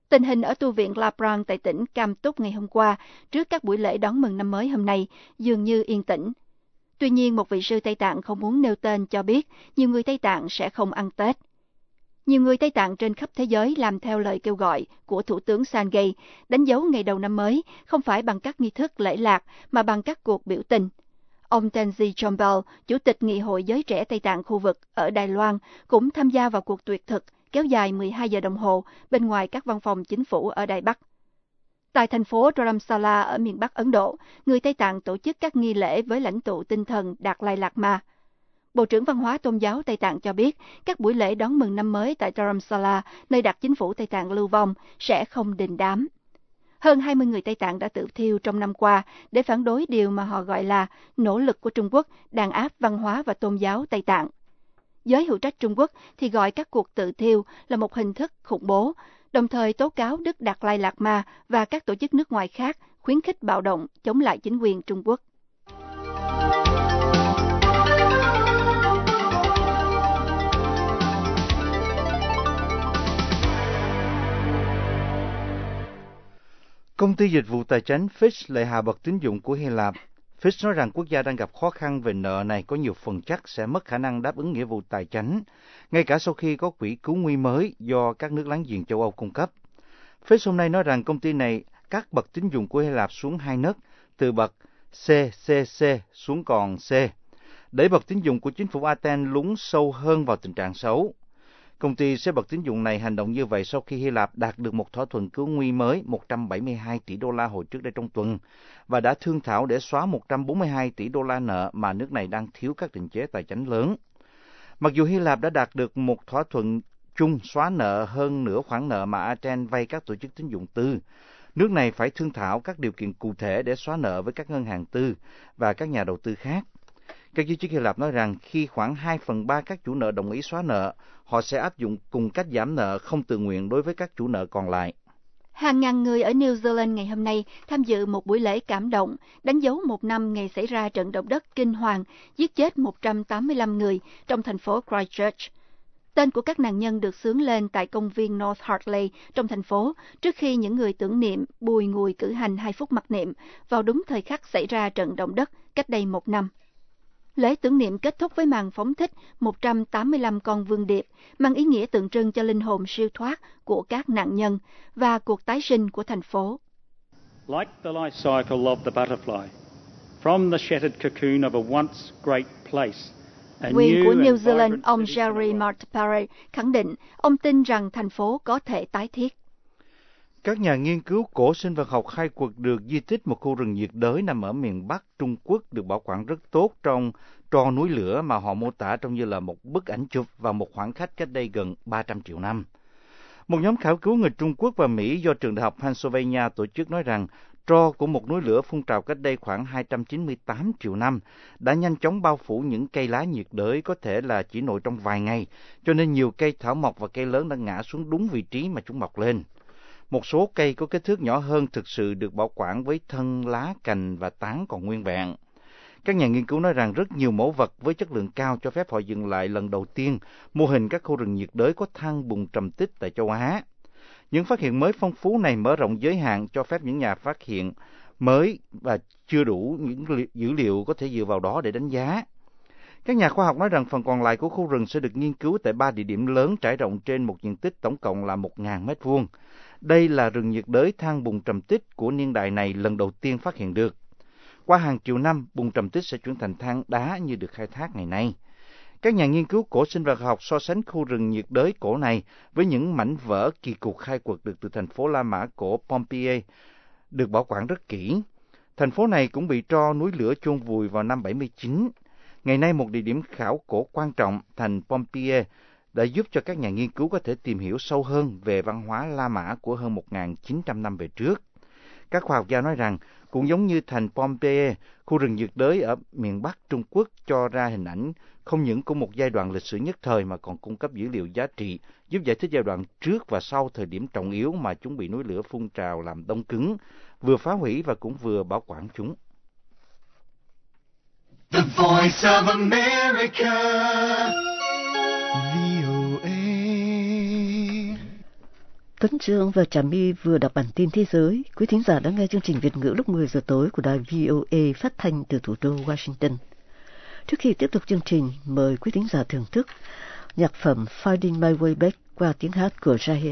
Tình hình ở tu viện La Prang tại tỉnh Cam Túc ngày hôm qua, trước các buổi lễ đón mừng năm mới hôm nay, dường như yên tĩnh. Tuy nhiên, một vị sư Tây Tạng không muốn nêu tên cho biết nhiều người Tây Tạng sẽ không ăn Tết. Nhiều người Tây Tạng trên khắp thế giới làm theo lời kêu gọi của Thủ tướng Sangay, đánh dấu ngày đầu năm mới không phải bằng các nghi thức lễ lạc mà bằng các cuộc biểu tình. Ông Tenzi Chombal, Chủ tịch Nghị hội Giới trẻ Tây Tạng khu vực ở Đài Loan, cũng tham gia vào cuộc tuyệt thực kéo dài mười hai giờ đồng hồ bên ngoài các văn phòng chính phủ ở Đài Bắc. Tại thành phố Dharamsala ở miền Bắc Ấn Độ, người Tây Tạng tổ chức các nghi lễ với lãnh tụ tinh thần Đạt Lai Lạt Ma. Bộ trưởng Văn hóa Tôn giáo Tây Tạng cho biết các buổi lễ đón mừng năm mới tại Dharamsala, nơi đặt chính phủ Tây Tạng lưu vong, sẽ không đình đám. Hơn hai mươi người Tây Tạng đã tự thiêu trong năm qua để phản đối điều mà họ gọi là nỗ lực của Trung Quốc đàn áp văn hóa và tôn giáo Tây Tạng. Giới hữu trách Trung Quốc thì gọi các cuộc tự thiêu là một hình thức khủng bố, đồng thời tố cáo Đức Đạt Lai Lạt Ma và các tổ chức nước ngoài khác khuyến khích bạo động chống lại chính quyền Trung Quốc. Công ty dịch vụ tài chính Fitch lại hạ bậc tín dụng của Hy Lạp. Fitch nói rằng quốc gia đang gặp khó khăn về nợ này có nhiều phần chắc sẽ mất khả năng đáp ứng nghĩa vụ tài chính, ngay cả sau khi có quỹ cứu nguy mới do các nước láng giềng châu Âu cung cấp. Fitch hôm nay nói rằng công ty này cắt bậc tín dụng của Hy Lạp xuống hai nấc, từ bậc xê xê xê xuống còn C, đẩy bậc tín dụng của chính phủ Athens lún sâu hơn vào tình trạng xấu. Công ty xếp bậc tín dụng này hành động như vậy sau khi Hy Lạp đạt được một thỏa thuận cứu nguy mới một trăm bảy mươi hai tỷ đô la hồi trước đây trong tuần và đã thương thảo để xóa một trăm bốn mươi hai tỷ đô la nợ mà nước này đang thiếu các định chế tài chính lớn. Mặc dù Hy Lạp đã đạt được một thỏa thuận chung xóa nợ hơn nửa khoản nợ mà Athens vay các tổ chức tín dụng tư, nước này phải thương thảo các điều kiện cụ thể để xóa nợ với các ngân hàng tư và các nhà đầu tư khác. Các giới chức Hy Lạp nói rằng khi khoảng hai phần ba các chủ nợ đồng ý xóa nợ, họ sẽ áp dụng cùng cách giảm nợ không tự nguyện đối với các chủ nợ còn lại. Hàng ngàn người ở New Zealand ngày hôm nay tham dự một buổi lễ cảm động, đánh dấu một năm ngày xảy ra trận động đất kinh hoàng, giết chết một trăm tám mươi lăm người trong thành phố Christchurch. Tên của các nạn nhân được xướng lên tại công viên North Hartley trong thành phố, trước khi những người tưởng niệm bùi ngùi cử hành hai phút mặc niệm vào đúng thời khắc xảy ra trận động đất cách đây một năm. Lễ tưởng niệm kết thúc với màn phóng thích một trăm tám mươi lăm con vương điệp, mang ý nghĩa tượng trưng cho linh hồn siêu thoát của các nạn nhân và cuộc tái sinh của thành phố. Like the life cycle of the butterfly, from the shattered cocoon of a once great place, Quyền của New Zealand, ông Jerry Martapare khẳng định ông tin rằng thành phố có thể tái thiết. Các nhà nghiên cứu cổ sinh vật học khai quật được di tích một khu rừng nhiệt đới nằm ở miền Bắc Trung Quốc được bảo quản rất tốt trong tro núi lửa mà họ mô tả trông như là một bức ảnh chụp vào một khoảng cách cách đây gần ba trăm triệu năm. Một nhóm khảo cứu người Trung Quốc và Mỹ do trường đại học Pennsylvania tổ chức nói rằng tro của một núi lửa phun trào cách đây khoảng hai trăm chín mươi tám triệu năm đã nhanh chóng bao phủ những cây lá nhiệt đới có thể là chỉ nổi trong vài ngày, cho nên nhiều cây thảo mộc và cây lớn đã ngã xuống đúng vị trí mà chúng mọc lên. Một số cây có kích thước nhỏ hơn thực sự được bảo quản với thân, lá, cành và tán còn nguyên vẹn. Các nhà nghiên cứu nói rằng rất nhiều mẫu vật với chất lượng cao cho phép họ dừng lại lần đầu tiên mô hình các khu rừng nhiệt đới có than bùn trầm tích tại châu Á. Những phát hiện mới phong phú này mở rộng giới hạn cho phép những nhà phát hiện mới và chưa đủ những dữ liệu có thể dựa vào đó để đánh giá. Các nhà khoa học nói rằng phần còn lại của khu rừng sẽ được nghiên cứu tại ba địa điểm lớn trải rộng trên một diện tích tổng cộng là một nghìn mét vuông. Đây là rừng nhiệt đới than bùn trầm tích của niên đại này lần đầu tiên phát hiện được. Qua hàng triệu năm, bùn trầm tích sẽ chuyển thành than đá như được khai thác ngày nay. Các nhà nghiên cứu cổ sinh vật học so sánh khu rừng nhiệt đới cổ này với những mảnh vỡ kỳ cục khai quật được từ thành phố La Mã cổ Pompeii, được bảo quản rất kỹ. Thành phố này cũng bị tro núi lửa chôn vùi vào năm bảy mươi chín. Ngày nay, một địa điểm khảo cổ quan trọng, thành Pompeii, đã giúp cho các nhà nghiên cứu có thể tìm hiểu sâu hơn về văn hóa La Mã của hơn một nghìn chín trăm năm về trước. Các khoa học gia nói rằng, cũng giống như thành Pompeii, khu rừng nhiệt đới ở miền Bắc Trung Quốc cho ra hình ảnh không những của một giai đoạn lịch sử nhất thời mà còn cung cấp dữ liệu giá trị, giúp giải thích giai đoạn trước và sau thời điểm trọng yếu mà chúng bị núi lửa phun trào làm đông cứng, vừa phá hủy và cũng vừa bảo quản chúng. The Voice of America. vê o a. Tuấn Trương và Trà My vừa đọc bản tin thế giới. Quý thính giả đã nghe chương trình Việt ngữ lúc mười giờ tối của đài vê o a phát thanh từ thủ đô Washington. Trước khi tiếp tục chương trình, mời quý thính giả thưởng thức nhạc phẩm Finding My Way Back qua tiếng hát của Jahen.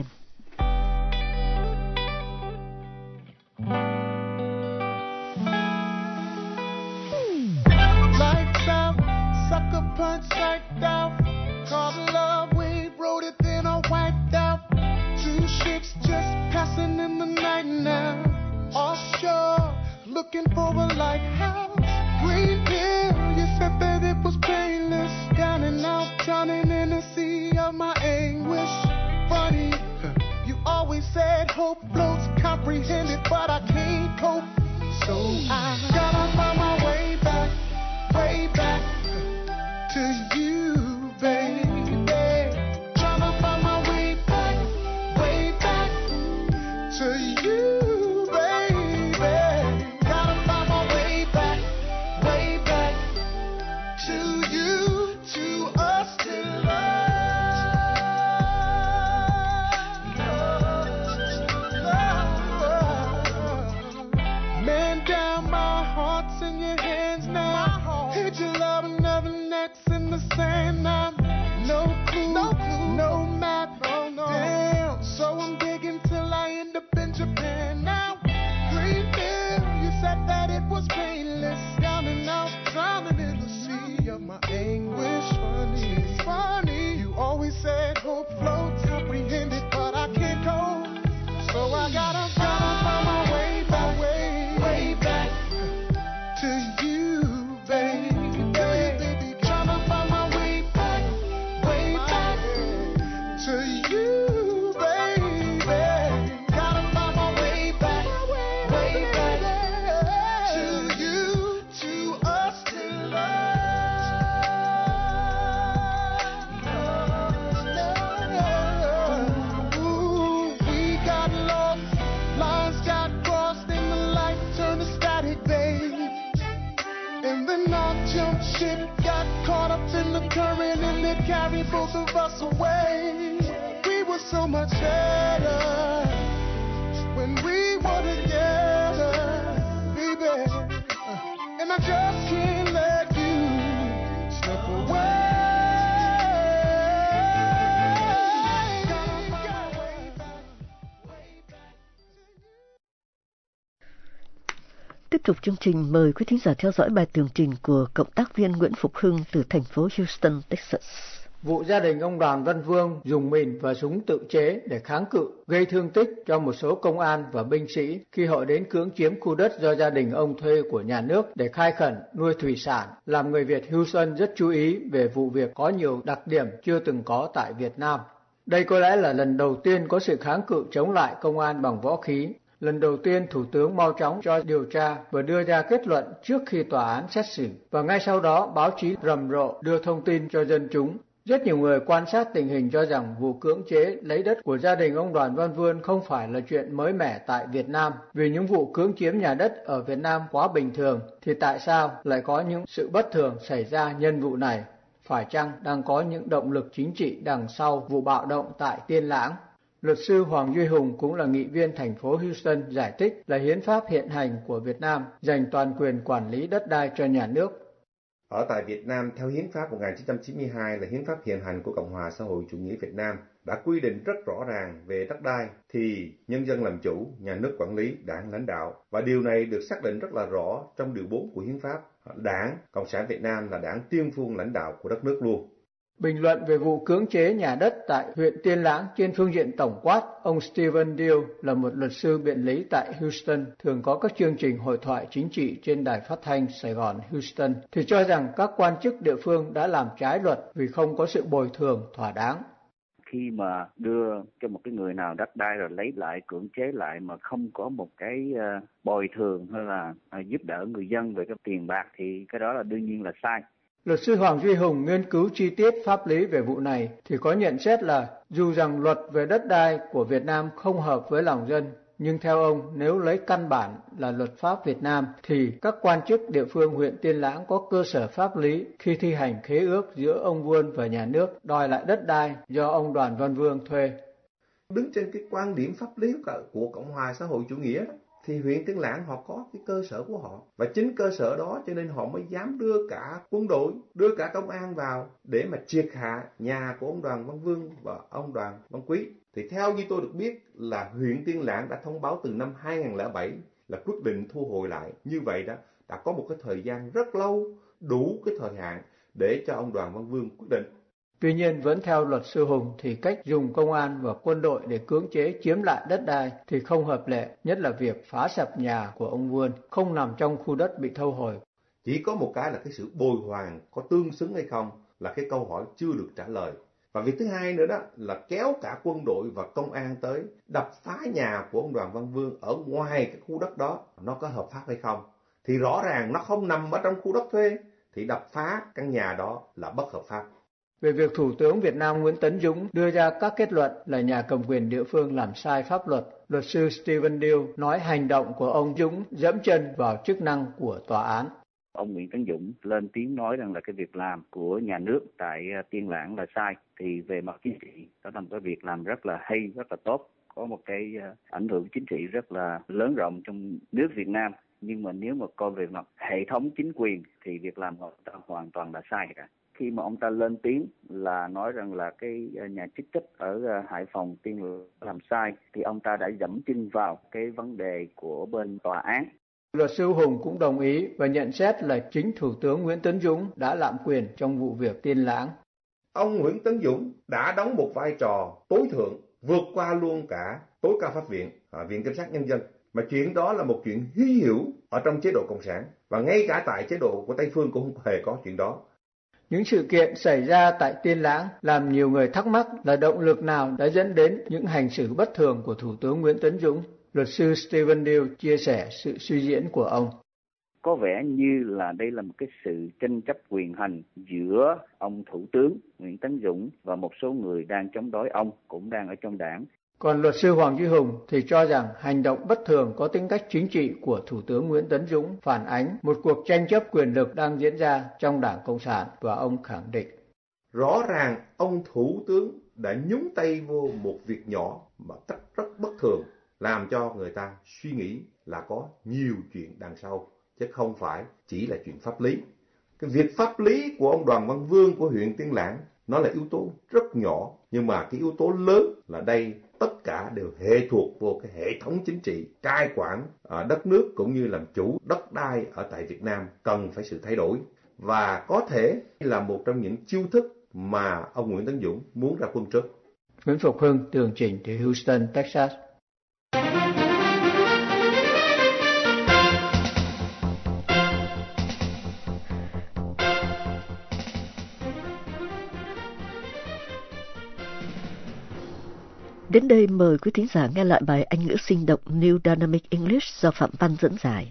Lights out, sucker punch psyched out. Caught love, we wrote it, then I wiped out. Two ships just passing in the night now. Offshore, looking for a lighthouse. Green hill, you said that it was painless. Down and out, drowning in the sea of my anguish. Funny, you always said hope floats, comprehended, but I can't cope. So I gotta find my way back, way back to you, baby. Tryna find my way back, way back to you, baby. Gotta find my way back, way back to you, to us, to love. Man down, my heart's in your hands now. Hit your love, another next in the sand now. No clue, no, clue, no map, no, no. Damn, so I'm digging till I end up in Japan now. Green hill, you said that it was painless. Down and out, drowning in the sea of my anguish. Funny, it's funny. You always said hope floats, comprehended, but I can't go. So I gotta, gotta find my way back, way, way back to you, baby. Tryna find my way back, way back to you, baby. Gotta find my way back, way back to you, to us, to love. Ooh, we got lost, lines got crossed, and the light turned to static, babe. And then our jump ship got caught up in the current, and it carried both of us away. We were so much better when we were together, baby. And I just can't let you slip away. Tiếp tục chương trình, mời quý thính giả theo dõi bài tường trình của cộng tác viên Nguyễn Phục Hưng từ thành phố Houston, Texas. Vụ gia đình ông Đoàn Văn Vương dùng mìn và súng tự chế để kháng cự, gây thương tích cho một số công an và binh sĩ khi họ đến cưỡng chiếm khu đất do gia đình ông thuê của nhà nước để khai khẩn nuôi thủy sản, làm người Việt Houston rất chú ý về vụ việc có nhiều đặc điểm chưa từng có tại Việt Nam. Đây có lẽ là lần đầu tiên có sự kháng cự chống lại công an bằng võ khí. Lần đầu tiên Thủ tướng mau chóng cho điều tra và đưa ra kết luận trước khi tòa án xét xử. Và ngay sau đó báo chí rầm rộ đưa thông tin cho dân chúng. Rất nhiều người quan sát tình hình cho rằng vụ cưỡng chế lấy đất của gia đình ông Đoàn Văn Vương không phải là chuyện mới mẻ tại Việt Nam. Vì những vụ cưỡng chiếm nhà đất ở Việt Nam quá bình thường, thì tại sao lại có những sự bất thường xảy ra nhân vụ này? Phải chăng đang có những động lực chính trị đằng sau vụ bạo động tại Tiên Lãng? Luật sư Hoàng Duy Hùng cũng là nghị viên thành phố Houston giải thích là hiến pháp hiện hành của Việt Nam dành toàn quyền quản lý đất đai cho nhà nước. Ở tại Việt Nam, theo hiến pháp một nghìn chín trăm chín mươi hai là hiến pháp hiện hành của Cộng hòa xã hội chủ nghĩa Việt Nam, đã quy định rất rõ ràng về đất đai thì nhân dân làm chủ, nhà nước quản lý, đảng lãnh đạo. Và điều này được xác định rất là rõ trong điều bốn của hiến pháp. Đảng Cộng sản Việt Nam là đảng tiên phong lãnh đạo của đất nước luôn. Bình luận về vụ cưỡng chế nhà đất tại huyện Tiên Lãng trên phương diện tổng quát, ông Stephen Deal là một luật sư biện lý tại Houston, thường có các chương trình hội thoại chính trị trên đài phát thanh Sài Gòn Houston, thì cho rằng các quan chức địa phương đã làm trái luật vì không có sự bồi thường thỏa đáng. Khi mà đưa cho một cái người nào đất đai rồi lấy lại, cưỡng chế lại mà không có một cái uh, bồi thường hay là uh, giúp đỡ người dân về cái tiền bạc thì cái đó là đương nhiên là sai. Luật sư Hoàng Duy Hùng nghiên cứu chi tiết pháp lý về vụ này thì có nhận xét là dù rằng luật về đất đai của Việt Nam không hợp với lòng dân, nhưng theo ông nếu lấy căn bản là luật pháp Việt Nam thì các quan chức địa phương huyện Tiên Lãng có cơ sở pháp lý khi thi hành khế ước giữa ông Vương và nhà nước đòi lại đất đai do ông Đoàn Văn Vương thuê. đứng trên cái quan điểm pháp lý của Cộng hòa xã hội chủ nghĩa đó, thì huyện Tiên Lãng họ có cái cơ sở của họ. Và chính cơ sở đó cho nên họ mới dám đưa cả quân đội, đưa cả công an vào để mà triệt hạ nhà của ông Đoàn Văn Vương và ông Đoàn Văn Quý. Thì theo như tôi được biết là huyện Tiên Lãng đã thông báo từ năm hai không không bảy là quyết định thu hồi lại. Như vậy đó đã có một cái thời gian rất lâu, đủ cái thời hạn để cho ông Đoàn Văn Vương quyết định. Tuy nhiên, vẫn theo luật sư Hùng thì cách dùng công an và quân đội để cưỡng chế chiếm lại đất đai thì không hợp lệ, nhất là việc phá sập nhà của ông Vương không nằm trong khu đất bị thu hồi. Chỉ có một cái là cái sự bồi hoàn có tương xứng hay không là cái câu hỏi chưa được trả lời. Và việc thứ hai nữa đó là kéo cả quân đội và công an tới đập phá nhà của ông Đoàn Văn Vương ở ngoài cái khu đất đó, nó có hợp pháp hay không? Thì rõ ràng nó không nằm ở trong khu đất thuê, thì đập phá căn nhà đó là bất hợp pháp. Về việc Thủ tướng Việt Nam Nguyễn Tấn Dũng đưa ra các kết luận là nhà cầm quyền địa phương làm sai pháp luật, luật sư Stephen Deal nói hành động của ông Dũng dẫm chân vào chức năng của tòa án. Ông Nguyễn Tấn Dũng lên tiếng nói rằng là cái việc làm của nhà nước tại Tiên Lãng là sai. Thì về mặt chính trị, đó là một cái việc làm rất là hay, rất là tốt, có một cái ảnh hưởng chính trị rất là lớn rộng trong nước Việt Nam. Nhưng mà nếu mà coi về mặt hệ thống chính quyền thì việc làm của ông ta hoàn toàn là sai cả. Khi mà ông ta lên tiếng là nói rằng là cái nhà chức trách ở Hải Phòng Tiên Lãng làm sai, thì ông ta đã dẫm chân vào cái vấn đề của bên tòa án. Luật sư Hùng cũng đồng ý và nhận xét là chính Thủ tướng Nguyễn Tấn Dũng đã lạm quyền trong vụ việc Tiên Lãng. Ông Nguyễn Tấn Dũng đã đóng một vai trò tối thượng, vượt qua luôn cả tối cao pháp viện, à, Viện Kiểm sát Nhân dân. Mà chuyện đó là một chuyện hy hữu ở trong chế độ Cộng sản, và ngay cả tại chế độ của Tây Phương cũng không hề có chuyện đó. Những sự kiện xảy ra tại Tiên Lãng làm nhiều người thắc mắc là động lực nào đã dẫn đến những hành xử bất thường của Thủ tướng Nguyễn Tấn Dũng. Luật sư Stephen Deal chia sẻ sự suy diễn của ông. Có vẻ như là đây là một cái sự tranh chấp quyền hành giữa ông Thủ tướng Nguyễn Tấn Dũng và một số người đang chống đối ông, cũng đang ở trong đảng. Còn luật sư Hoàng Duy Hùng thì cho rằng hành động bất thường có tính cách chính trị của Thủ tướng Nguyễn Tấn Dũng phản ánh một cuộc tranh chấp quyền lực đang diễn ra trong Đảng Cộng sản, và ông khẳng định. Rõ ràng ông Thủ tướng đã nhúng tay vô một việc nhỏ mà rất rất bất thường, làm cho người ta suy nghĩ là có nhiều chuyện đằng sau, chứ không phải chỉ là chuyện pháp lý. Cái việc pháp lý của ông Đoàn Văn Vương của huyện Tiên Lãng nó là yếu tố rất nhỏ, nhưng mà cái yếu tố lớn là đây tất cả đều hệ thuộc vô cái hệ thống chính trị cai quản ở đất nước cũng như làm chủ đất đai ở tại Việt Nam cần phải sự thay đổi, và có thể là một trong những chiêu thức mà ông Nguyễn Tấn Dũng muốn ra quân trước. Nguyễn Phục Hưng, tường trình từ Houston, Texas. Đến đây mời quý thính giả nghe lại bài Anh ngữ sinh động New Dynamic English do Phạm Văn dẫn giải.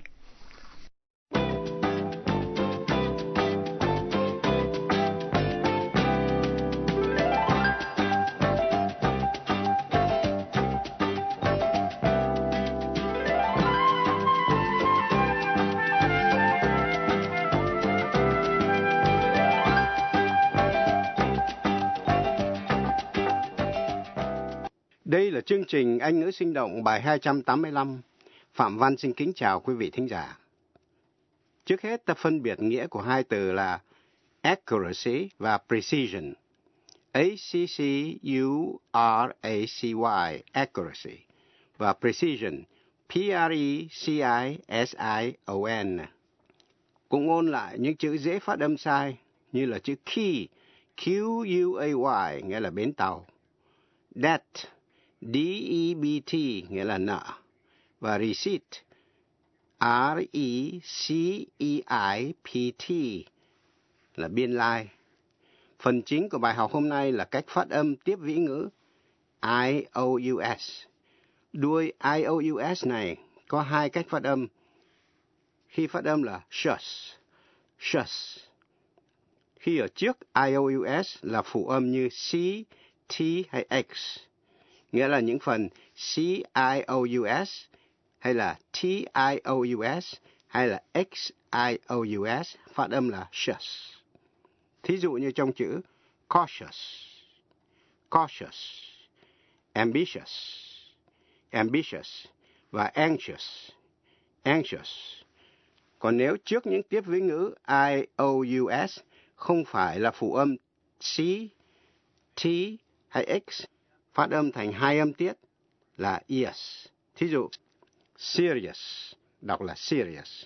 Đây là chương trình Anh ngữ sinh động bài hai trăm tám mươi lăm. Phạm Văn xin kính chào quý vị thính giả. Trước hết ta phân biệt nghĩa của hai từ là accuracy và precision. A C C U R A C Y, accuracy, và precision, P R E C I S I O N. Cũng ôn lại những chữ dễ phát âm sai như là chữ key, Q U A Y, nghĩa là bến tàu, debt, D E B T, nghĩa là nợ, và receipt, R E C E I P T, là biên lai. Phần chính của bài học hôm nay là cách phát âm tiếp vĩ ngữ I O U S. Đuôi I O U S này có hai cách phát âm. Khi phát âm là shus, shus. Khi ở trước I O U S là phụ âm như C, T hay X, nghĩa là những phần C I O U S hay là T I O U S hay là X I O U S phát âm là shus. Thí dụ như trong chữ cautious, cautious, ambitious, ambitious và anxious, anxious. Còn nếu trước những tiếp vế ngữ I O U S không phải là phụ âm C, T hay X, phát âm thành hai âm tiết là es. Thí dụ, serious, đọc là serious.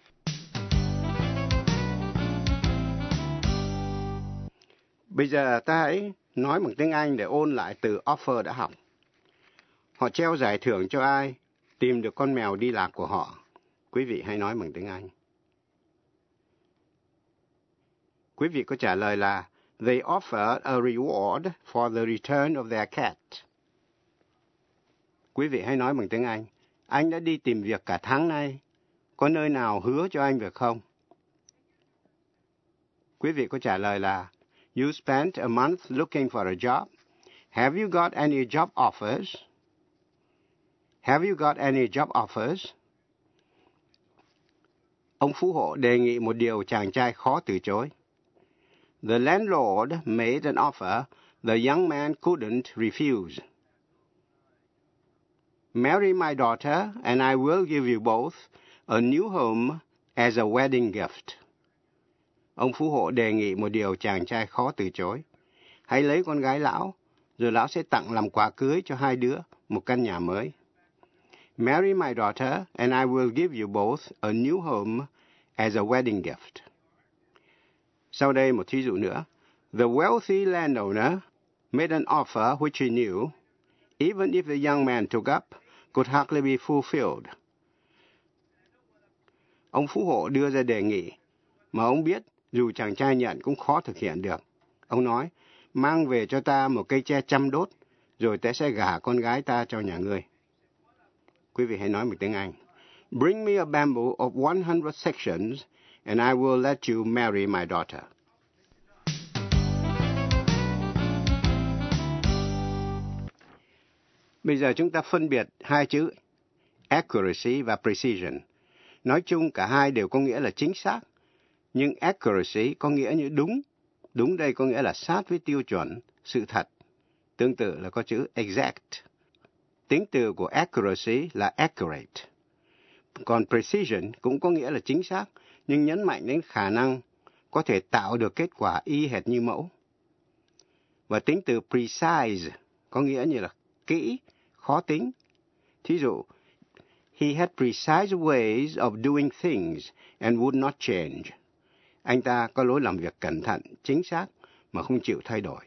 Bây giờ ta hãy nói bằng tiếng Anh để ôn lại từ offer đã học. Họ treo giải thưởng cho ai tìm được con mèo đi lạc của họ. Quý vị hãy nói bằng tiếng Anh. Quý vị có trả lời là They offered a reward for the return of their cat. Quý vị hãy nói bằng tiếng Anh. Anh đã đi tìm việc cả tháng nay. Có nơi nào hứa cho anh việc không? Quý vị có trả lời là You spent a month looking for a job. Have you got any job offers? Have you got any job offers? Ông phú hộ đề nghị một điều chàng trai khó từ chối. The landlord made an offer the young man couldn't refuse. Marry my daughter and I will give you both a new home as a wedding gift. Ông phú hộ đề nghị một điều chàng trai khó từ chối. Hãy lấy con gái lão, rồi lão sẽ tặng làm quà cưới cho hai đứa một căn nhà mới. Marry my daughter and I will give you both a new home as a wedding gift. Sau đây một thí dụ nữa. The wealthy landowner made an offer which he knew, even if the young man took up, could hardly be fulfilled. Ông phú hộ đưa ra đề nghị, mà ông biết dù chàng trai nhận cũng khó thực hiện được. Ông nói, mang về cho ta một cây tre chăm đốt, rồi ta sẽ gả con gái ta cho nhà ngươi. Quý vị hãy nói một tiếng Anh. Bring me a bamboo of one hundred sections, and I will let you marry my daughter. Bây giờ chúng ta phân biệt hai chữ accuracy và precision. Nói chung cả hai đều có nghĩa là chính xác, nhưng accuracy có nghĩa như đúng. Đúng đây có nghĩa là sát với tiêu chuẩn, sự thật. Tương tự là có chữ exact. Tính từ của accuracy là accurate. Còn precision cũng có nghĩa là chính xác, nhưng nhấn mạnh đến khả năng có thể tạo được kết quả y hệt như mẫu. Và tính từ precise có nghĩa như là kỹ, khó tính. Thí dụ, he had precise ways of doing things and would not change. Anh ta có lối làm việc cẩn thận, chính xác mà không chịu thay đổi.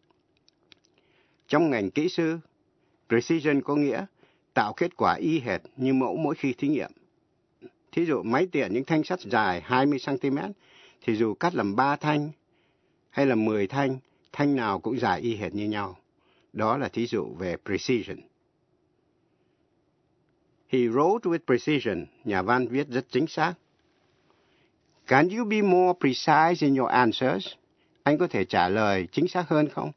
Trong ngành kỹ sư, precision có nghĩa tạo kết quả y hệt như mẫu mỗi khi thí nghiệm. Thí dụ máy tiện những thanh sắt dài hai mươi xăng-ti-mét thì dù cắt làm ba thanh hay là mười thanh, thanh nào cũng dài y hệt như nhau. Đó là thí dụ về precision. He wrote with precision. Nhà văn viết rất chính xác. Can you be more precise in your answers? Anh có thể trả lời chính xác hơn không?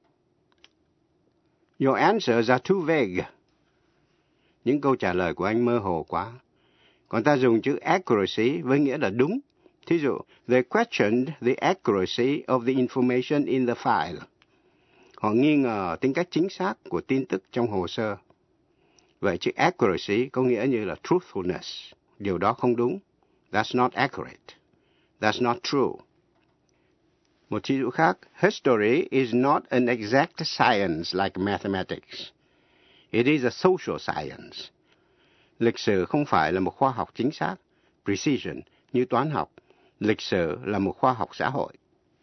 Your answers are too vague. Những câu trả lời của anh mơ hồ quá. Còn ta dùng chữ accuracy với nghĩa là đúng. Thí dụ, they questioned the accuracy of the information in the file. Họ nghi ngờ tính cách chính xác của tin tức trong hồ sơ. Vậy chữ accuracy có nghĩa như là truthfulness. Điều đó không đúng. That's not accurate. That's not true. Một ví dụ khác, history is not an exact science like mathematics. It is a social science. Lịch sử không phải là một khoa học chính xác, precision, như toán học. Lịch sử là một khoa học xã hội.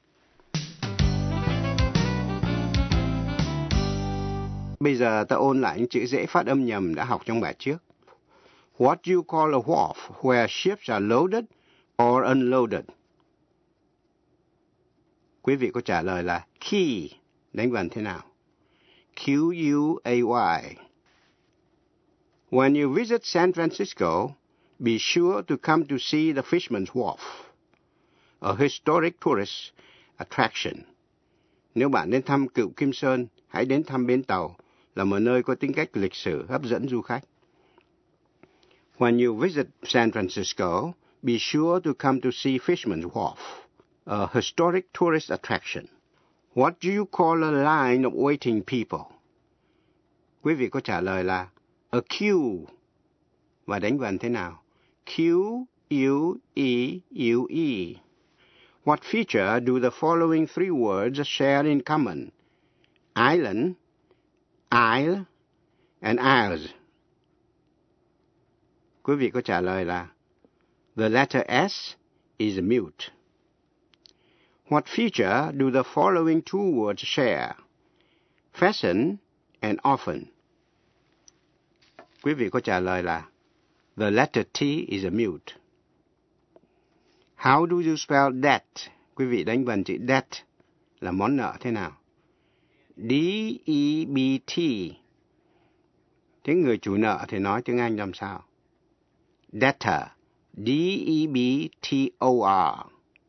Bây giờ ta ôn lại những chữ dễ phát âm nhầm đã học trong bài trước. What do you call a wharf where ships are loaded or unloaded? Quý vị có trả lời là quay. Đánh vần thế nào? Q U A Y. When you visit San Francisco, be sure to come to see the Fisherman's Wharf, a historic tourist attraction. Nếu bạn đến thăm Cựu Kim Sơn, hãy đến thăm bến tàu, là một nơi có tính cách lịch sử hấp dẫn du khách. When you visit San Francisco, be sure to come to see Fisherman's Wharf, a historic tourist attraction. What do you call a line of waiting people? Quý vị có trả lời là accuse và đánh vần thế nào? Q U E U E. What feature do the following three words share in common? Island, Isle, and Isles. Quý vị có trả lời là the letter S is mute. What feature do the following two words share? Fashion and often. Quý vị có trả lời là the letter T is a mute. How do you spell debt? Quý vị đánh vần chữ debt là món nợ thế nào? D E B T. Thế người chủ nợ thì nói tiếng Anh làm sao? Debtor. D E B T O R.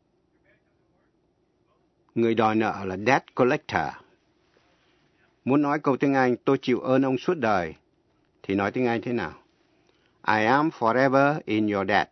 Người đòi nợ là debt collector. Muốn nói câu tiếng Anh tôi chịu ơn ông suốt đời thì nói tiếng Anh thế nào? I am forever in your debt.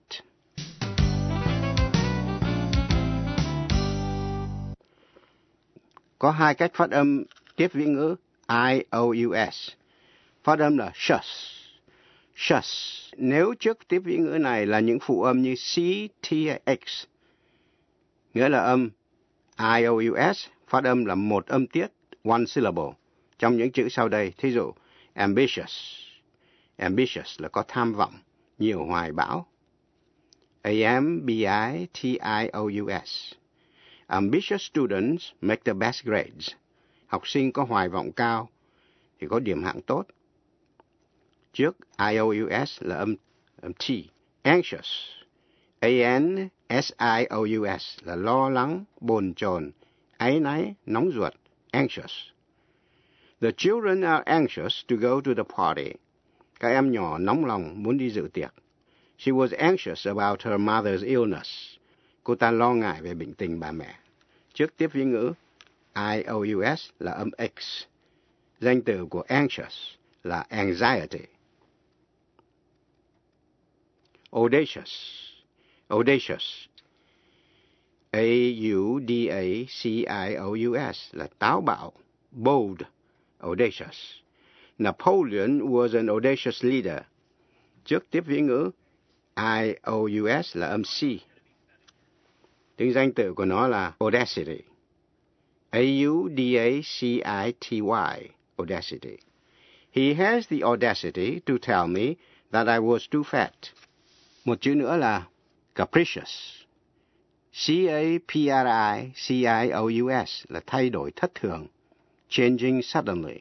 Có hai cách phát âm tiếp vĩ ngữ I O U S. Phát âm là shush. Shush. Nếu trước tiếp vĩ ngữ này là những phụ âm như C, T, X, nghĩa là âm I O U S, phát âm là một âm tiết, one syllable, trong những chữ sau đây. Thí dụ, ambitious. Ambitious là có tham vọng, nhiều hoài bão. A M B I T I O U S. Ambitious students make the best grades. Học sinh có hoài vọng cao thì có điểm hạng tốt. Trước I O U S là âm, âm T. Anxious. A N S I O U S là lo lắng, bồn chồn, áy náy, nóng ruột. Anxious. The children are anxious to go to the party. Các em nhỏ nóng lòng muốn đi dự tiệc. She was anxious about her mother's illness. Cô ta lo ngại về bệnh tình bà mẹ. Trước tiếp vĩ ngữ I O U S là âm X. Danh từ của anxious là anxiety. Audacious. Audacious. A U D A C I O U S là táo bạo, bold, audacious. Napoleon was an audacious leader. Trước tiếp vĩ ngữ I O U S là âm C. Tiếng danh từ của nó là audacity. A U D A C I T Y, audacity. He has the audacity to tell me that I was too fat. Một chữ nữa là capricious. C A P R I C I O U S là thay đổi thất thường, changing suddenly.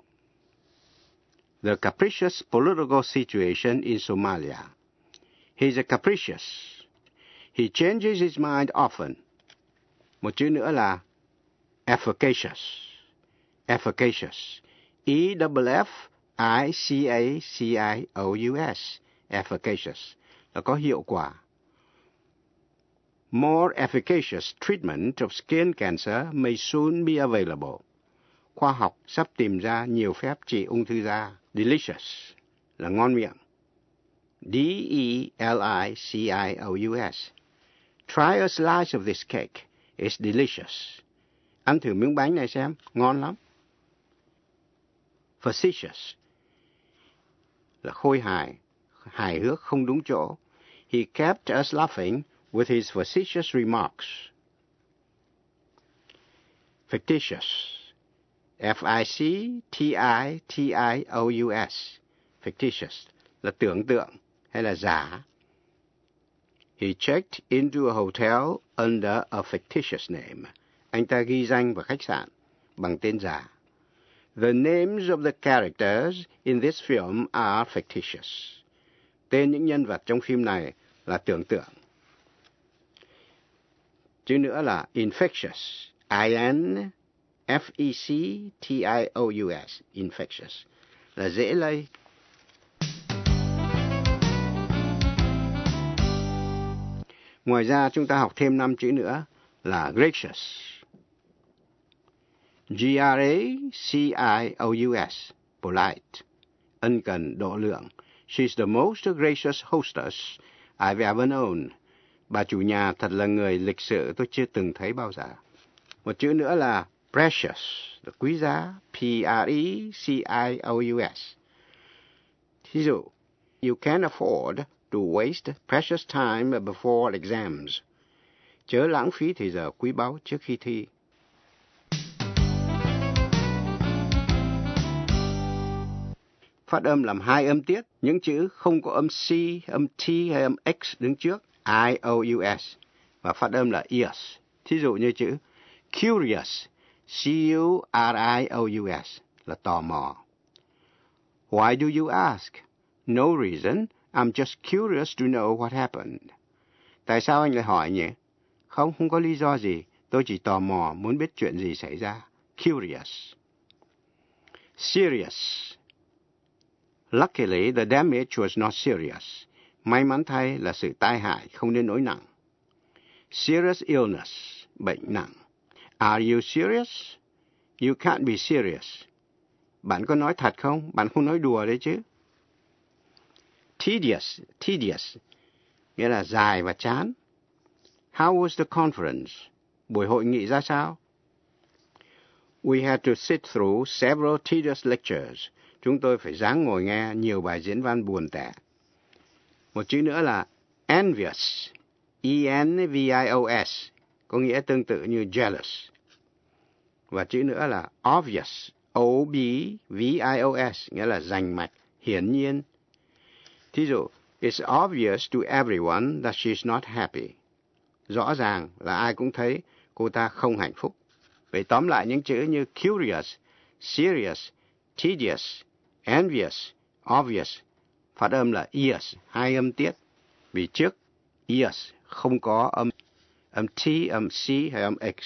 The capricious political situation in Somalia. He's a capricious. He changes his mind often. Một chữ nữa là efficacious. Efficacious. E F F I C A C I O U S. Efficacious là có hiệu quả. More efficacious treatment of skin cancer may soon be available. Khoa học sắp tìm ra nhiều phép trị ung thư da. Delicious là ngon miệng. D E L I C I O U S. Try a slice of this cake. It's delicious. Ăn thử miếng bánh này xem, ngon lắm. Facetious là khôi hài, hài hước không đúng chỗ. He kept us laughing with his facetious remarks. Fictitious. F I C T I T I O U S. Fictitious là tưởng tượng hay là giả. He checked into a hotel under a fictitious name. Anh ta ghi danh vào khách sạn bằng tên giả. The names of the characters in this film are fictitious. Tên những nhân vật trong phim này là tưởng tượng. Chữ nữa là infectious. I N F E C T I O U S. Infectious là dễ lây. Ngoài ra chúng ta học thêm năm chữ nữa là gracious. G R A C I O U S. Polite. Ân cần, độ lượng. She's the most gracious hostess I've ever known. Bà chủ nhà thật là người lịch sự tôi chưa từng thấy bao giờ. Một chữ nữa là precious là quý giá, P R E C I O U S. Thí dụ, you can't afford to waste precious time before exams. Chớ lãng phí thời giờ quý báu trước khi thi. Phát âm làm hai âm tiết, những chữ không có âm C, âm T hay âm X đứng trước, I O U S, và phát âm là ears. Thí dụ như chữ curious, C U R I O U S, là tò mò. Why do you ask? No reason, I'm just curious to know what happened. Tại sao anh lại hỏi nhỉ? Không, không có lý do gì, tôi chỉ tò mò, muốn biết chuyện gì xảy ra. Curious. Serious. Luckily, the damage was not serious. May mắn thay là sự tai hại không đến nỗi nặng. Serious illness, bệnh nặng. Are you serious? You can't be serious. Bạn có nói thật không? Bạn không nói đùa đấy chứ. Tedious, tedious, nghĩa là dài và chán. How was the conference? Buổi hội nghị ra sao? We had to sit through several tedious lectures. Chúng tôi phải ráng ngồi nghe nhiều bài diễn văn buồn tẻ. Một chữ nữa là envious, E N V I O S, có nghĩa tương tự như jealous. Và chữ nữa là obvious, O B V I O S, nghĩa là rành mạch, hiển nhiên. Thí dụ, it's obvious to everyone that she's not happy. Rõ ràng là ai cũng thấy cô ta không hạnh phúc. Vậy tóm lại những chữ như curious, serious, tedious, envious, obvious, phát âm là ears, hai âm tiết. Vì trước ears không có âm, âm T, âm C hay âm X.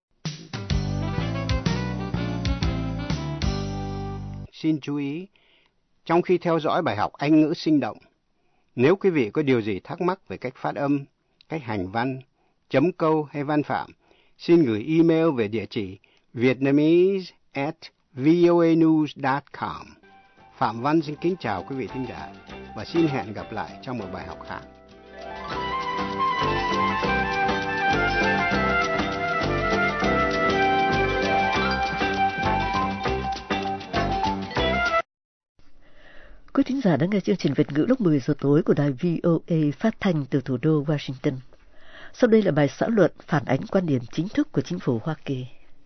Xin chú ý, trong khi theo dõi bài học Anh ngữ sinh động, nếu quý vị có điều gì thắc mắc về cách phát âm, cách hành văn, chấm câu hay văn phạm, xin gửi email về địa chỉ vietnamese at voanews dot com. Phạm Văn xin kính chào quý vị thính giả và xin hẹn gặp lại trong một bài học khác. Quý thính giả đang nghe chương trình Việt ngữ lúc mười giờ tối của đài vê o a phát thanh từ thủ đô Washington. Sau đây là bài xã luận phản ánh quan điểm chính thức của chính phủ Hoa Kỳ.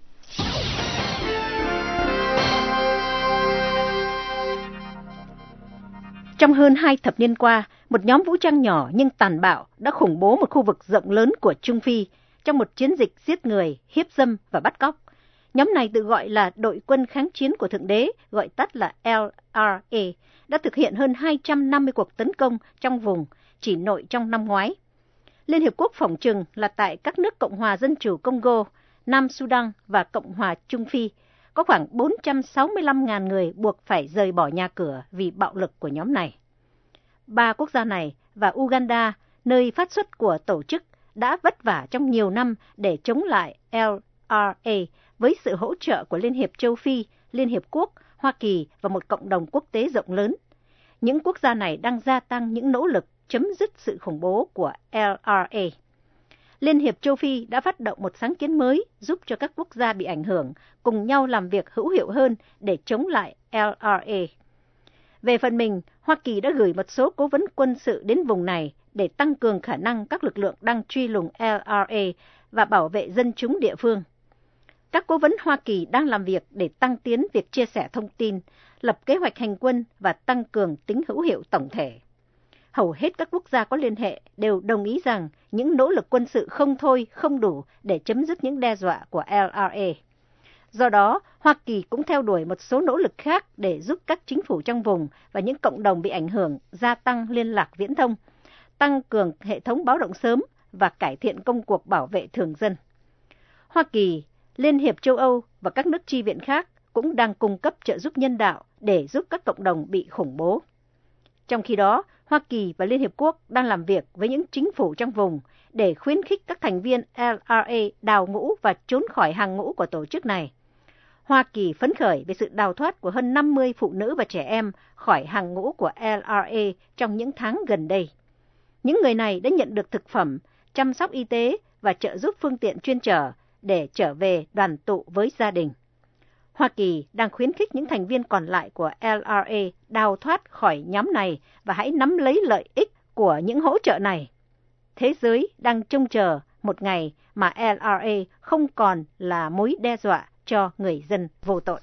Trong hơn hai thập niên qua, một nhóm vũ trang nhỏ nhưng tàn bạo đã khủng bố một khu vực rộng lớn của Trung Phi trong một chiến dịch giết người, hiếp dâm và bắt cóc. Nhóm này tự gọi là Đội quân kháng chiến của Thượng đế, gọi tắt là L R A, đã thực hiện hơn hai trăm năm mươi cuộc tấn công trong vùng chỉ nội trong năm ngoái. Liên Hiệp Quốc phỏng chừng là tại các nước Cộng hòa Dân chủ Congo, Nam Sudan và Cộng hòa Trung Phi, có khoảng bốn trăm sáu mươi lăm nghìn người buộc phải rời bỏ nhà cửa vì bạo lực của nhóm này. Ba quốc gia này và Uganda, nơi phát xuất của tổ chức, đã vất vả trong nhiều năm để chống lại L R A với sự hỗ trợ của Liên hiệp châu Phi, Liên Hiệp Quốc, Hoa Kỳ và một cộng đồng quốc tế rộng lớn. Những quốc gia này đang gia tăng những nỗ lực chấm dứt sự khủng bố của L R A. Liên hiệp châu Phi đã phát động một sáng kiến mới giúp cho các quốc gia bị ảnh hưởng cùng nhau làm việc hữu hiệu hơn để chống lại L R A. Về phần mình, Hoa Kỳ đã gửi một số cố vấn quân sự đến vùng này để tăng cường khả năng các lực lượng đang truy lùng L R A và bảo vệ dân chúng địa phương. Các cố vấn Hoa Kỳ đang làm việc để tăng tiến việc chia sẻ thông tin, lập kế hoạch hành quân và tăng cường tính hữu hiệu tổng thể. Hầu hết các quốc gia có liên hệ đều đồng ý rằng những nỗ lực quân sự không thôi, không đủ để chấm dứt những đe dọa của L R A. Do đó, Hoa Kỳ cũng theo đuổi một số nỗ lực khác để giúp các chính phủ trong vùng và những cộng đồng bị ảnh hưởng gia tăng liên lạc viễn thông, tăng cường hệ thống báo động sớm và cải thiện công cuộc bảo vệ thường dân. Hoa Kỳ, Liên hiệp châu Âu và các nước chi viện khác cũng đang cung cấp trợ giúp nhân đạo để giúp các cộng đồng bị khủng bố. Trong khi đó, Hoa Kỳ và Liên Hiệp Quốc đang làm việc với những chính phủ trong vùng để khuyến khích các thành viên L R A đào ngũ và trốn khỏi hàng ngũ của tổ chức này. Hoa Kỳ phấn khởi về sự đào thoát của hơn năm mươi phụ nữ và trẻ em khỏi hàng ngũ của L R A trong những tháng gần đây. Những người này đã nhận được thực phẩm, chăm sóc y tế và trợ giúp phương tiện chuyên chở để trở về đoàn tụ với gia đình. Hoa Kỳ đang khuyến khích những thành viên còn lại của L R A đào thoát khỏi nhóm này và hãy nắm lấy lợi ích của những hỗ trợ này. Thế giới đang trông chờ một ngày mà L R A không còn là mối đe dọa cho người dân vô tội.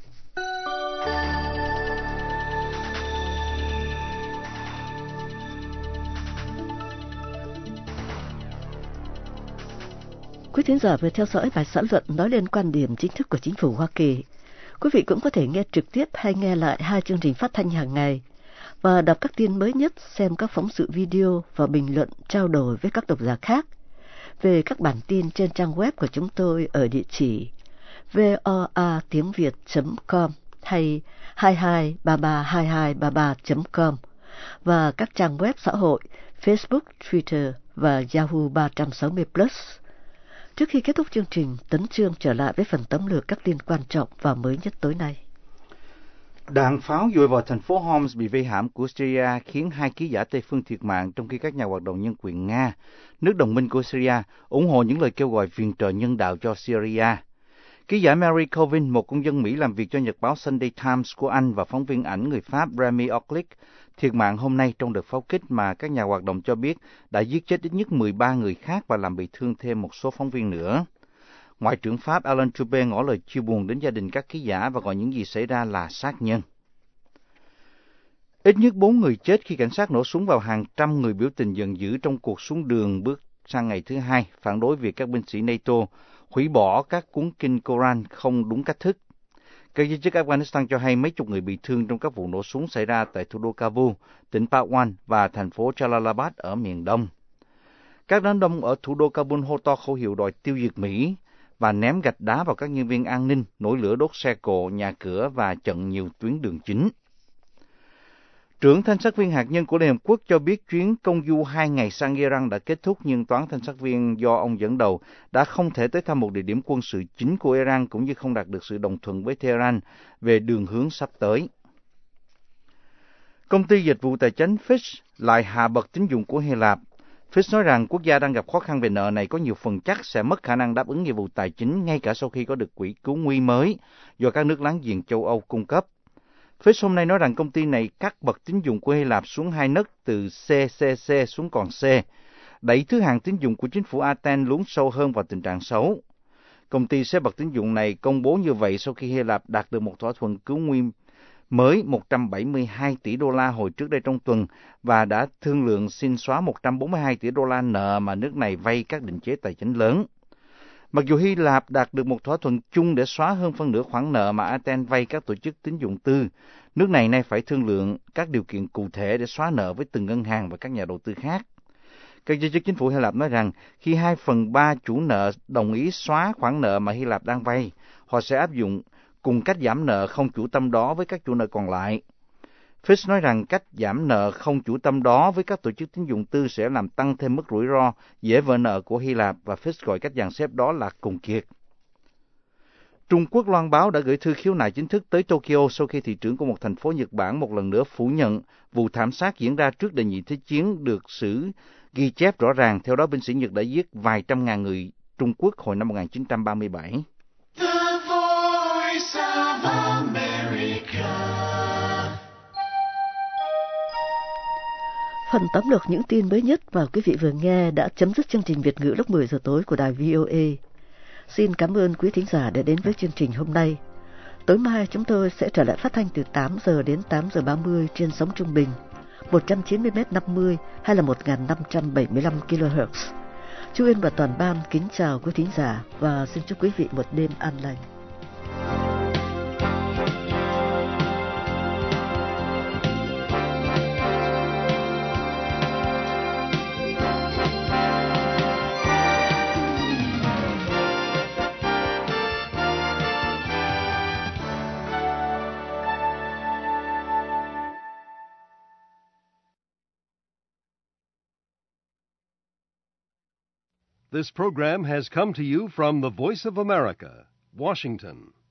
Quý thính giả vừa theo dõi bài xã luận nói lên quan điểm chính thức của chính phủ Hoa Kỳ. Quý vị cũng có thể nghe trực tiếp hay nghe lại hai chương trình phát thanh hàng ngày và đọc các tin mới nhất, xem các phóng sự video và bình luận trao đổi với các độc giả khác về các bản tin trên trang web của chúng tôi ở địa chỉ voa tiếng việt chấm com hay hai hai ba ba hai hai ba ba chấm com và các trang web xã hội Facebook, Twitter và Yahoo ba sáu không plus. Trước khi kết thúc chương trình, Tấn Chương trở lại với phần tóm lược các tin quan trọng và mới nhất tối nay. Đạn pháo dội vào thành phố Homs bị vây hãm của Syria khiến hai ký giả Tây phương thiệt mạng, trong khi các nhà hoạt động nhân quyền Nga, nước đồng minh của Syria, ủng hộ những lời kêu gọi viện trợ nhân đạo cho Syria. Ký giả Mary Colvin, một công dân Mỹ làm việc cho nhật báo Sunday Times của Anh, và phóng viên ảnh người Pháp Remy Orlik thiệt mạng hôm nay trong đợt pháo kích mà các nhà hoạt động cho biết đã giết chết ít nhất mười ba người khác và làm bị thương thêm một số phóng viên nữa. Ngoại trưởng Pháp Alain Juppé ngỏ lời chia buồn đến gia đình các ký giả và gọi những gì xảy ra là sát nhân. Ít nhất bốn người chết khi cảnh sát nổ súng vào hàng trăm người biểu tình giận dữ trong cuộc xuống đường bước sang ngày thứ hai, phản đối việc các binh sĩ NATO hủy bỏ các cuốn kinh Koran không đúng cách thức. Các giới chức Afghanistan cho hay mấy chục người bị thương trong các vụ nổ súng xảy ra tại thủ đô Kabul, tỉnh Pakwan và thành phố Jalalabad ở miền đông. Các đám đông ở thủ đô Kabul hô to khẩu hiệu đòi tiêu diệt Mỹ và ném gạch đá vào các nhân viên an ninh, nổi lửa đốt xe cộ, nhà cửa và chặn nhiều tuyến đường chính. Trưởng thanh sát viên hạt nhân của Liên Hợp Quốc cho biết chuyến công du hai ngày sang Iran đã kết thúc, nhưng toán thanh sát viên do ông dẫn đầu đã không thể tới thăm một địa điểm quân sự chính của Iran, cũng như không đạt được sự đồng thuận với Tehran về đường hướng sắp tới. Công ty dịch vụ tài chính Fitch lại hạ bậc tín dụng của Hy Lạp. Fitch nói rằng quốc gia đang gặp khó khăn về nợ này có nhiều phần chắc sẽ mất khả năng đáp ứng nghĩa vụ tài chính ngay cả sau khi có được quỹ cứu nguy mới do các nước láng giềng châu Âu cung cấp. Fitch hôm nay nói rằng công ty này cắt bậc tín dụng của Hy Lạp xuống hai nấc từ xê xê xê xuống còn C, đẩy thứ hạng tín dụng của chính phủ Athens lún sâu hơn vào tình trạng xấu. Công ty xếp bậc tín dụng này công bố như vậy sau khi Hy Lạp đạt được một thỏa thuận cứu nguy mới một trăm bảy mươi hai tỷ đô la hồi trước đây trong tuần và đã thương lượng xin xóa một trăm bốn mươi hai tỷ đô la nợ mà nước này vay các định chế tài chính lớn. Mặc dù Hy Lạp đạt được một thỏa thuận chung để xóa hơn phân nửa khoản nợ mà Athens vay các tổ chức tín dụng tư, nước này nay phải thương lượng các điều kiện cụ thể để xóa nợ với từng ngân hàng và các nhà đầu tư khác. Các giới chức chính phủ Hy Lạp nói rằng khi hai phần ba chủ nợ đồng ý xóa khoản nợ mà Hy Lạp đang vay, họ sẽ áp dụng cùng cách giảm nợ không chủ tâm đó với các chủ nợ còn lại. Fitch nói rằng cách giảm nợ không chủ tâm đó với các tổ chức tín dụng tư sẽ làm tăng thêm mức rủi ro dễ vỡ nợ của Hy Lạp, và Fitch gọi cách dàn xếp đó là cùng kiệt. Trung Quốc loan báo đã gửi thư khiếu nại chính thức tới Tokyo sau khi thị trưởng của một thành phố Nhật Bản một lần nữa phủ nhận vụ thảm sát diễn ra trước đệ nhị thế chiến được sử ghi chép rõ ràng. Theo đó, binh sĩ Nhật đã giết vài trăm ngàn người Trung Quốc hồi năm một nghìn chín trăm ba mươi bảy. The Voice of America. Phần tóm lược những tin mới nhất và quý vị vừa nghe đã chấm dứt chương trình Việt ngữ lúc mười giờ tối của đài vê o a. Xin cảm ơn quý thính giả đã đến với chương trình hôm nay. Tối mai chúng tôi sẽ trở lại phát thanh từ tám giờ đến tám giờ ba mươi trên sóng trung bình một trăm chín mươi mét năm mươi hay là một nghìn năm trăm bảy mươi lăm ki lô héc. Chu Yên và toàn ban kính chào quý thính giả và xin chúc quý vị một đêm an lành. This program has come to you from the Voice of America, Washington.